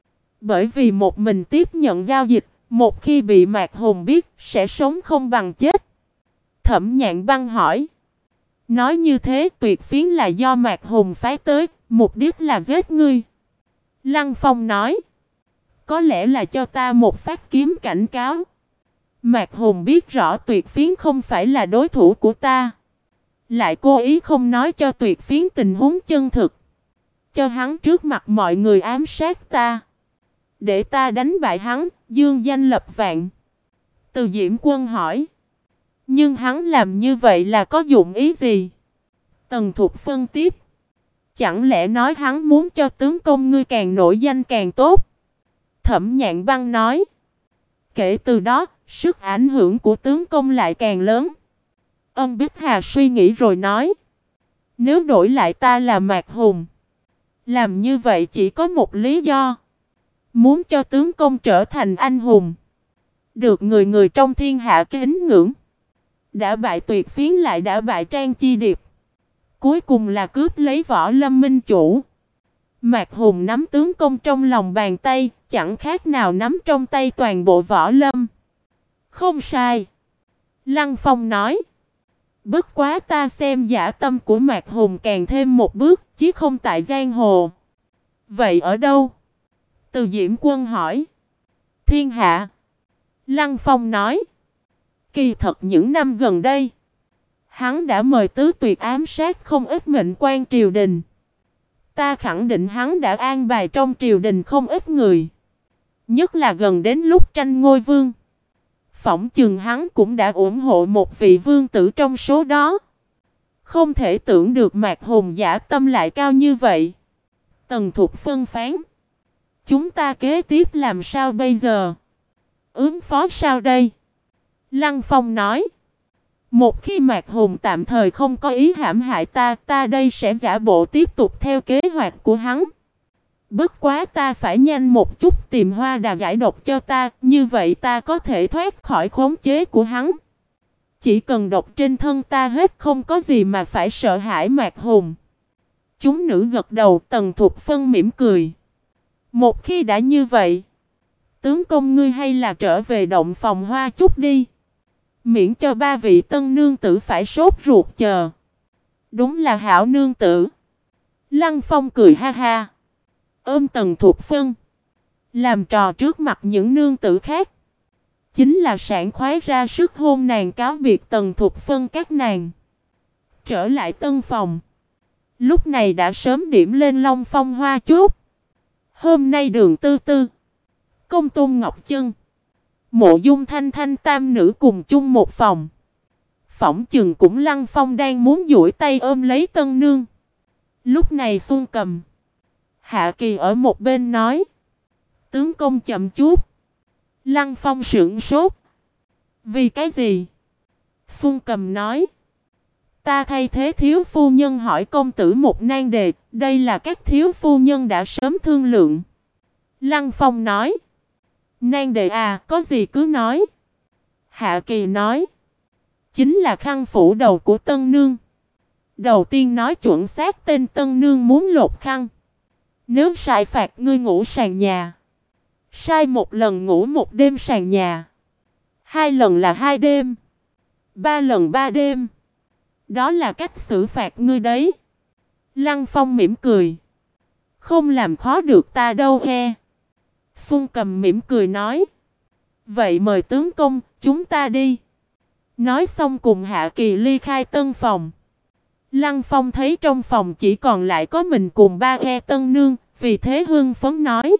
Bởi vì một mình tiếp nhận giao dịch, một khi bị Mạc Hùng biết, sẽ sống không bằng chết. Thẩm Nhạn Băng hỏi. Nói như thế Tuyệt Phiến là do Mạc Hùng phái tới, mục đích là giết ngươi. Lăng Phong nói. Có lẽ là cho ta một phát kiếm cảnh cáo. Mạc Hùng biết rõ Tuyệt Phiến không phải là đối thủ của ta. Lại cố ý không nói cho Tuyệt Phiến tình huống chân thực. Cho hắn trước mặt mọi người ám sát ta. Để ta đánh bại hắn, dương danh lập vạn. Từ Diễm Quân hỏi. Nhưng hắn làm như vậy là có dụng ý gì? Tần Thục phân tiếp. Chẳng lẽ nói hắn muốn cho tướng công ngươi càng nổi danh càng tốt? Thẩm Nhạn Băng nói. Kể từ đó, sức ảnh hưởng của tướng công lại càng lớn. Ân Bích Hà suy nghĩ rồi nói. Nếu đổi lại ta là Mạc Hùng. Làm như vậy chỉ có một lý do. Muốn cho tướng công trở thành anh hùng. Được người người trong thiên hạ kính ngưỡng. Đã bại Tuyệt Phiến lại đã bại Trang Chi Điệp. Cuối cùng là cướp lấy Võ Lâm Minh Chủ. Mạc Hùng nắm tướng công trong lòng bàn tay, chẳng khác nào nắm trong tay toàn bộ Võ Lâm. Không sai. Lăng Phong nói. Bất quá ta xem dã tâm của Mạc Hùng càng thêm một bước, chứ không tại giang hồ. Vậy ở đâu? Từ Diễm Quân hỏi. Thiên hạ. Lăng Phong nói. Kỳ thật những năm gần đây, hắn đã mời tứ tuyệt ám sát không ít mệnh quan triều đình. Ta khẳng định hắn đã an bài trong triều đình không ít người. Nhất là gần đến lúc tranh ngôi vương. Phỏng chừng hắn cũng đã ủng hộ một vị vương tử trong số đó. Không thể tưởng được Mạc Hùng dã tâm lại cao như vậy. Tần Thục phân phán. Chúng ta kế tiếp làm sao bây giờ? Ứng phó sao đây? Lăng Phong nói. Một khi Mạc Hùng tạm thời không có ý hãm hại ta, ta đây sẽ giả bộ tiếp tục theo kế hoạch của hắn. Bất quá ta phải nhanh một chút tìm hoa đà giải độc cho ta, như vậy ta có thể thoát khỏi khống chế của hắn. Chỉ cần độc trên thân ta hết không có gì mà phải sợ hãi Mạc Hùng. Chúng nữ gật đầu, Tần Thục Phân mỉm cười. Một khi đã như vậy, tướng công ngươi hay là trở về động phòng hoa chút đi. Miễn cho ba vị tân nương tử phải sốt ruột chờ. Đúng là hảo nương tử. Lăng Phong cười ha ha. Ôm Tần Thục Phân. Làm trò trước mặt những nương tử khác. Chính là sảng khoái ra sức hôn nàng cáo biệt Tần Thục Phân các nàng. Trở lại tân phòng. Lúc này đã sớm điểm lên Long Phong hoa chút. Hôm nay Đường Tư Tư, Công Tôn Ngọc Chân, Mộ Dung Thanh Thanh tam nữ cùng chung một phòng. Phỏng chừng cũng Lăng Phong đang muốn duỗi tay ôm lấy tân nương. Lúc này Xuân Cầm, Hạ Kỳ ở một bên nói. Tướng công chậm chút. Lăng Phong sững sốt. Vì cái gì? Xuân Cầm nói. Ta thay thế thiếu phu nhân hỏi công tử một nan đề, đây là các thiếu phu nhân đã sớm thương lượng. Lăng Phong nói. Nan đề à, có gì cứ nói. Hạ Kỳ nói. Chính là khăn phủ đầu của tân nương. Đầu tiên nói chuẩn xác tên tân nương muốn lột khăn. Nếu sai phạt ngươi ngủ sàn nhà. Sai một lần ngủ một đêm sàn nhà. 2 lần là 2 đêm. 3 lần 3 đêm. Đó là cách xử phạt ngươi đấy. Lăng Phong mỉm cười. Không làm khó được ta đâu he. Xuân Cầm mỉm cười nói. Vậy mời tướng công, chúng ta đi. Nói xong cùng Hạ Kỳ ly khai tân phòng. Lăng Phong thấy trong phòng chỉ còn lại có mình cùng 3 tân nương, vì thế hưng phấn nói.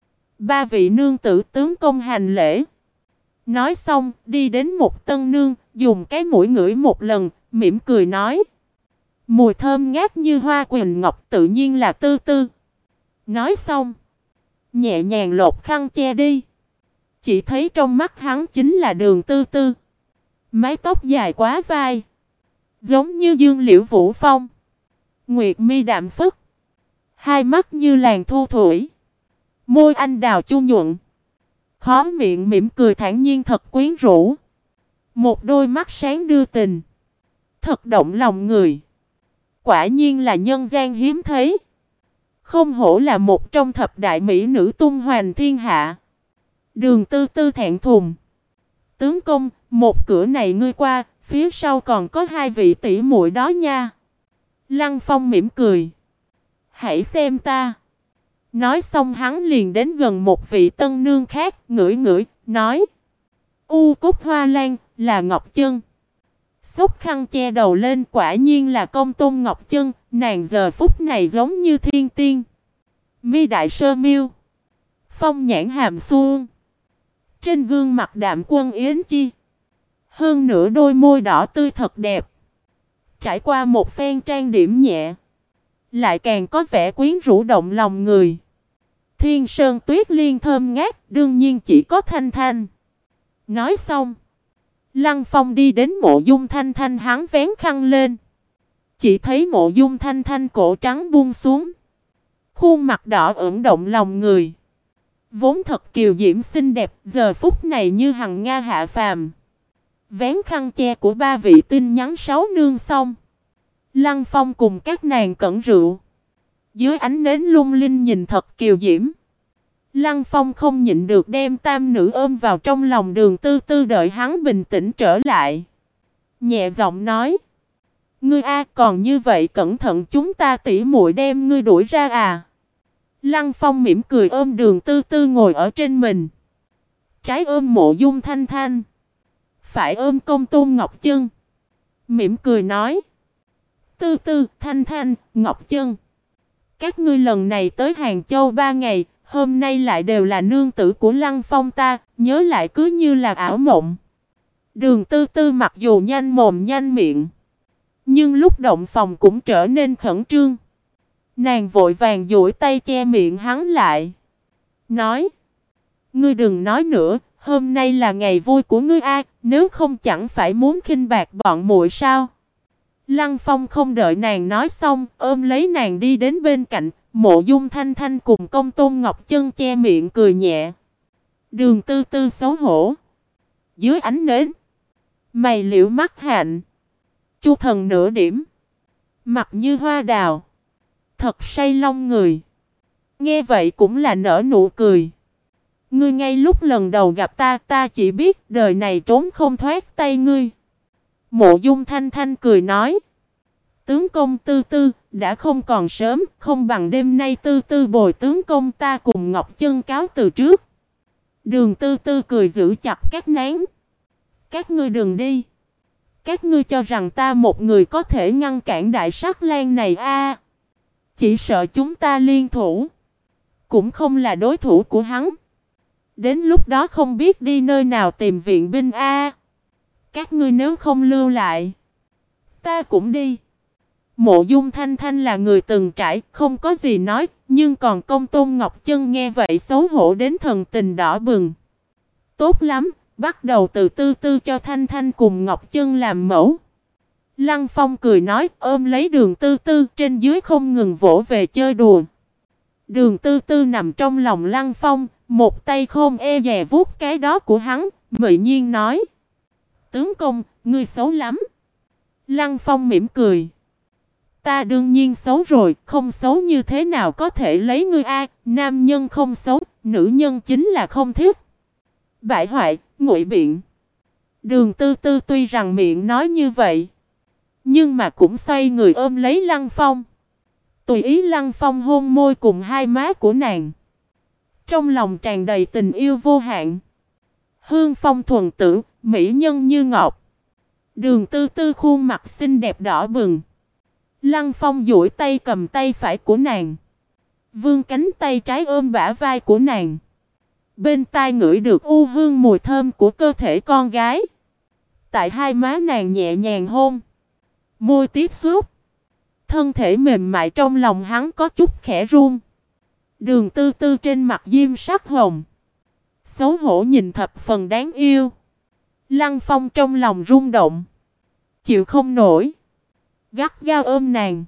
3 vị nương tử tướng công hành lễ. Nói xong, đi đến một tân nương, dùng cái mũi ngửi một lần, mỉm cười nói. Mùi thơm ngát như hoa quỳnh ngọc tự nhiên là Tư Tư. Nói xong, nhẹ nhàng lột khăn che đi. Chỉ thấy trong mắt hắn chính là Đường Tư Tư. Mái tóc dài quá vai. Giống như dương liễu vũ phong. Nguyệt mi đạm phức. Hai mắt như làn thu thủy. Môi anh đào chu nhuận. Khó miệng mỉm cười thản nhiên thật quyến rũ. Một đôi mắt sáng đưa tình. Thật động lòng người. Quả nhiên là nhân gian hiếm thấy. Không hổ là một trong thập đại mỹ nữ tung hoành thiên hạ. Đường Tư Tư thẹn thùng. Tướng công, một cửa này ngươi qua, phía sau còn có 2 vị tỷ muội đó nha. Lăng Phong mỉm cười. Hãy xem ta. Nói xong hắn liền đến gần một vị tân nương khác, ngửi ngửi, nói. U cúc hoa lan, là Ngọc Chân. Xốc khăn che đầu lên, quả nhiên là công tôn Ngọc Chân, nàng giờ phút này giống như thiên tiên. Mi đại sơ miêu. Phong nhãn hàm xuông. Trên gương mặt đạm quân yến chi. Hơn nữa đôi môi đỏ tươi thật đẹp. Trải qua một phen trang điểm nhẹ. Lại càng có vẻ quyến rũ động lòng người. Thiên sơn tuyết liên thơm ngát, đương nhiên chỉ có Thanh Thanh. Nói xong. Lăng Phong đi đến Mộ Dung Thanh Thanh, hắn vén khăn lên. Chỉ thấy Mộ Dung Thanh Thanh cổ trắng buông xuống. Khuôn mặt đỏ ửng động lòng người. Vốn thật kiều diễm xinh đẹp, giờ phút này như hằng nga hạ phàm. Vén khăn che của 3 vị tinh nhắn 6 nương xong. Lăng Phong cùng các nàng cẩn rượu. Dưới ánh nến lung linh nhìn thật kiều diễm. Lăng Phong không nhịn được đem tam nữ ôm vào trong lòng Đường Tư Tư đợi hắn bình tĩnh trở lại. Nhẹ giọng nói. Ngươi a còn như vậy cẩn thận chúng ta tỉ muội đem ngươi đuổi ra à. Lăng Phong mỉm cười ôm Đường Tư Tư ngồi ở trên mình. Trái ôm Mộ Dung Thanh Thanh. Phải ôm công tôn Ngọc Chân. Mỉm cười nói. Tư Tư, Thanh Thanh, Ngọc Chân. Các ngươi lần này tới Hàng Châu 3 ngày, hôm nay lại đều là nương tử của Lăng Phong ta, nhớ lại cứ như là ảo mộng. Đường Tư Tư mặc dù nhanh mồm nhanh miệng, nhưng lúc động phòng cũng trở nên khẩn trương. Nàng vội vàng duỗi tay che miệng hắn lại. Nói. Ngươi đừng nói nữa, hôm nay là ngày vui của ngươi a, nếu không chẳng phải muốn khinh bạc bọn muội sao? Lăng Phong không đợi nàng nói xong, ôm lấy nàng đi đến bên cạnh, Mộ Dung Thanh Thanh cùng công tôn Ngọc Chân che miệng cười nhẹ. Đường Tư Tư xấu hổ. Dưới ánh nến, mày liễu mắt hạnh, chu thần nửa điểm, mặt như hoa đào, thật say lòng người. Nghe vậy cũng là nở nụ cười. Ngươi ngay lúc lần đầu gặp ta, ta chỉ biết đời này trốn không thoát tay ngươi. Mộ Dung Thanh Thanh cười nói. Tướng công Tư Tư, đã không còn sớm, không bằng đêm nay Tư Tư bồi tướng công ta cùng Ngọc Chân cáo từ trước. Đường Tư Tư cười giữ chặt các nán. Các ngươi đừng đi. Các ngươi cho rằng ta một người có thể ngăn cản đại sắc lang này a? Chỉ sợ chúng ta liên thủ, cũng không là đối thủ của hắn. Đến lúc đó không biết đi nơi nào tìm viện binh a. Các ngươi nếu không lưu lại, ta cũng đi. Mộ Dung Thanh Thanh là người từng trải, không có gì nói, nhưng còn công tôn Ngọc Chân nghe vậy xấu hổ đến thần tình đỏ bừng. tốt lắm, bắt đầu từ Tư Tư cho Thanh Thanh cùng Ngọc Chân làm mẫu. Lăng Phong cười nói, ôm lấy Đường Tư Tư, trên dưới không ngừng vỗ về chơi đùa. Đường Tư Tư nằm trong lòng Lăng Phong, một tay khom dè vuốt cái đó của hắn, mị nhiên nói: tướng công, ngươi xấu lắm. Lăng Phong mỉm cười: ta đương nhiên xấu rồi, không xấu như thế nào có thể lấy ngươi a? Nam nhân không xấu, nữ nhân chính là không thích. Bại hoại, ngụy biện. Đường Tư Tư tuy rằng miệng nói như vậy, nhưng mà cũng xoay người ôm lấy Lăng Phong. Tùy ý Lăng Phong hôn môi cùng hai má của nàng. Trong lòng tràn đầy tình yêu vô hạn. Hương phong thuần tử, mỹ nhân như ngọc. Đường Tư Tư khuôn mặt xinh đẹp đỏ bừng. Lăng Phong duỗi tay cầm tay phải của nàng, vươn cánh tay trái ôm bả vai của nàng. Bên tai ngửi được hương mùi thơm của cơ thể con gái. Tại hai má nàng nhẹ nhàng hôn, môi tiếp xúc. Thân thể mềm mại trong lòng hắn có chút khẽ run. Đường Tư Tư trên mặt diêm sắc hồng, xấu hổ nhìn thập phần đáng yêu. Lăng Phong trong lòng rung động, chịu không nổi, gắt gao ôm nàng,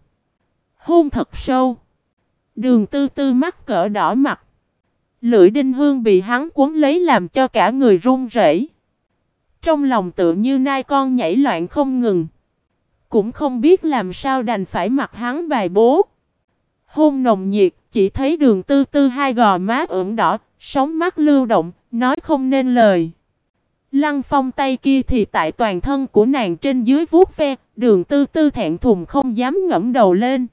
hôn thật sâu. Đường Tư Tư mắt cỡ đỏ mặt, lưỡi đinh hương bị hắn cuốn lấy làm cho cả người run rẩy. Trong lòng tự như nai con nhảy loạn không ngừng, cũng không biết làm sao đành phải mặc hắn bài bố. Hôn nồng nhiệt, chỉ thấy Đường Tư Tư hai gò má ửng đỏ, sóng mắt lưu động, nói không nên lời. Lăng Phong tay kia thì tại toàn thân của nàng trên dưới vuốt ve, Đường Tư Tư thẹn thùng không dám ngẩng đầu lên.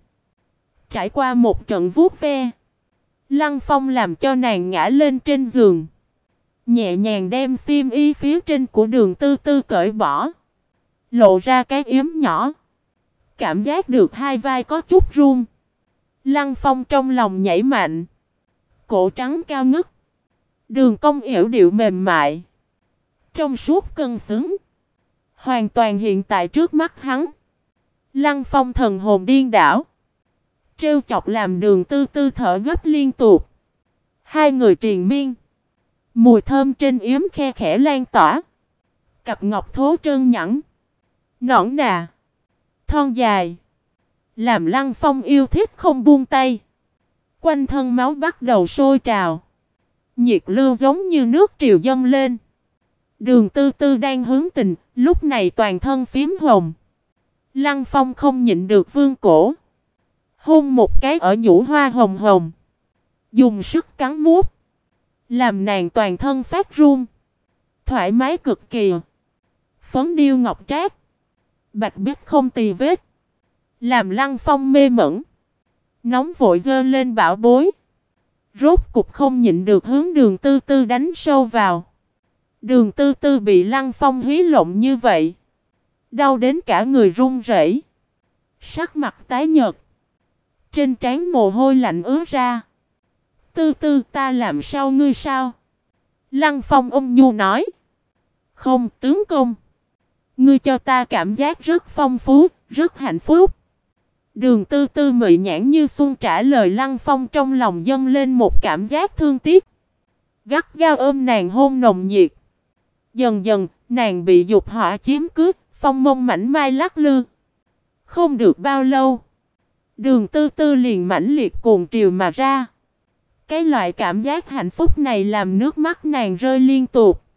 Trải qua một trận vuốt ve, Lăng Phong làm cho nàng ngã lên trên giường, nhẹ nhàng đem xiêm y phía trên của Đường Tư Tư cởi bỏ, lộ ra cái yếm nhỏ. Cảm giác được hai vai có chút run. Lăng Phong trong lòng nhảy mạnh. Cổ trắng cao ngất, đường cong yểu điệu mềm mại, trong suốt cân xứng, hoàn toàn hiện tại trước mắt hắn. Lăng Phong thần hồn điên đảo, trêu chọc làm Đường Tư Tư thở gấp liên tục. Hai người triền miên, mùi thơm trên yếm khe khẽ lan tỏa. Cặp ngọc thố trơn nhẵn, nõn nà, thon dài, làm Lăng Phong yêu thích không buông tay. Quanh thân máu bắt đầu sôi trào, nhiệt lưu giống như nước triều dâng lên. Đường Tư Tư đang hướng tình, lúc này toàn thân phím hồng. Lăng Phong không nhịn được vươn cổ, hôn một cái ở nhũ hoa hồng hồng, dùng sức cắn mút, làm nàng toàn thân phát run, thoải mái cực kỳ. Phấn điêu ngọc trác, bạch bích không tì vết, làm Lăng Phong mê mẩn, nóng vội giơ lên bảo bối. Rốt cục không nhịn được hướng Đường Tư Tư đánh sâu vào. Đường Tư Tư bị Lăng Phong hí lộng như vậy, đau đến cả người run rẩy, sắc mặt tái nhợt, trên trán mồ hôi lạnh ứa ra. Tư Tư, ta làm sao ngươi sao? Lăng Phong ôn nhu nói. Không, tướng công, ngươi cho ta cảm giác rất phong phú, rất hạnh phúc. Đường Tư Tư mị nhãn như xuân trả lời. Lăng Phong trong lòng dâng lên một cảm giác thương tiếc, gắt gao ôm nàng hôn nồng nhiệt. Dần dần, nàng bị dục hỏa chiếm cứ, phong mông mảnh mai lắc lư. Không được bao lâu, Đường Tư Tư liền mãnh liệt cuồng triều mà ra. Cái loại cảm giác hạnh phúc này làm nước mắt nàng rơi liên tục.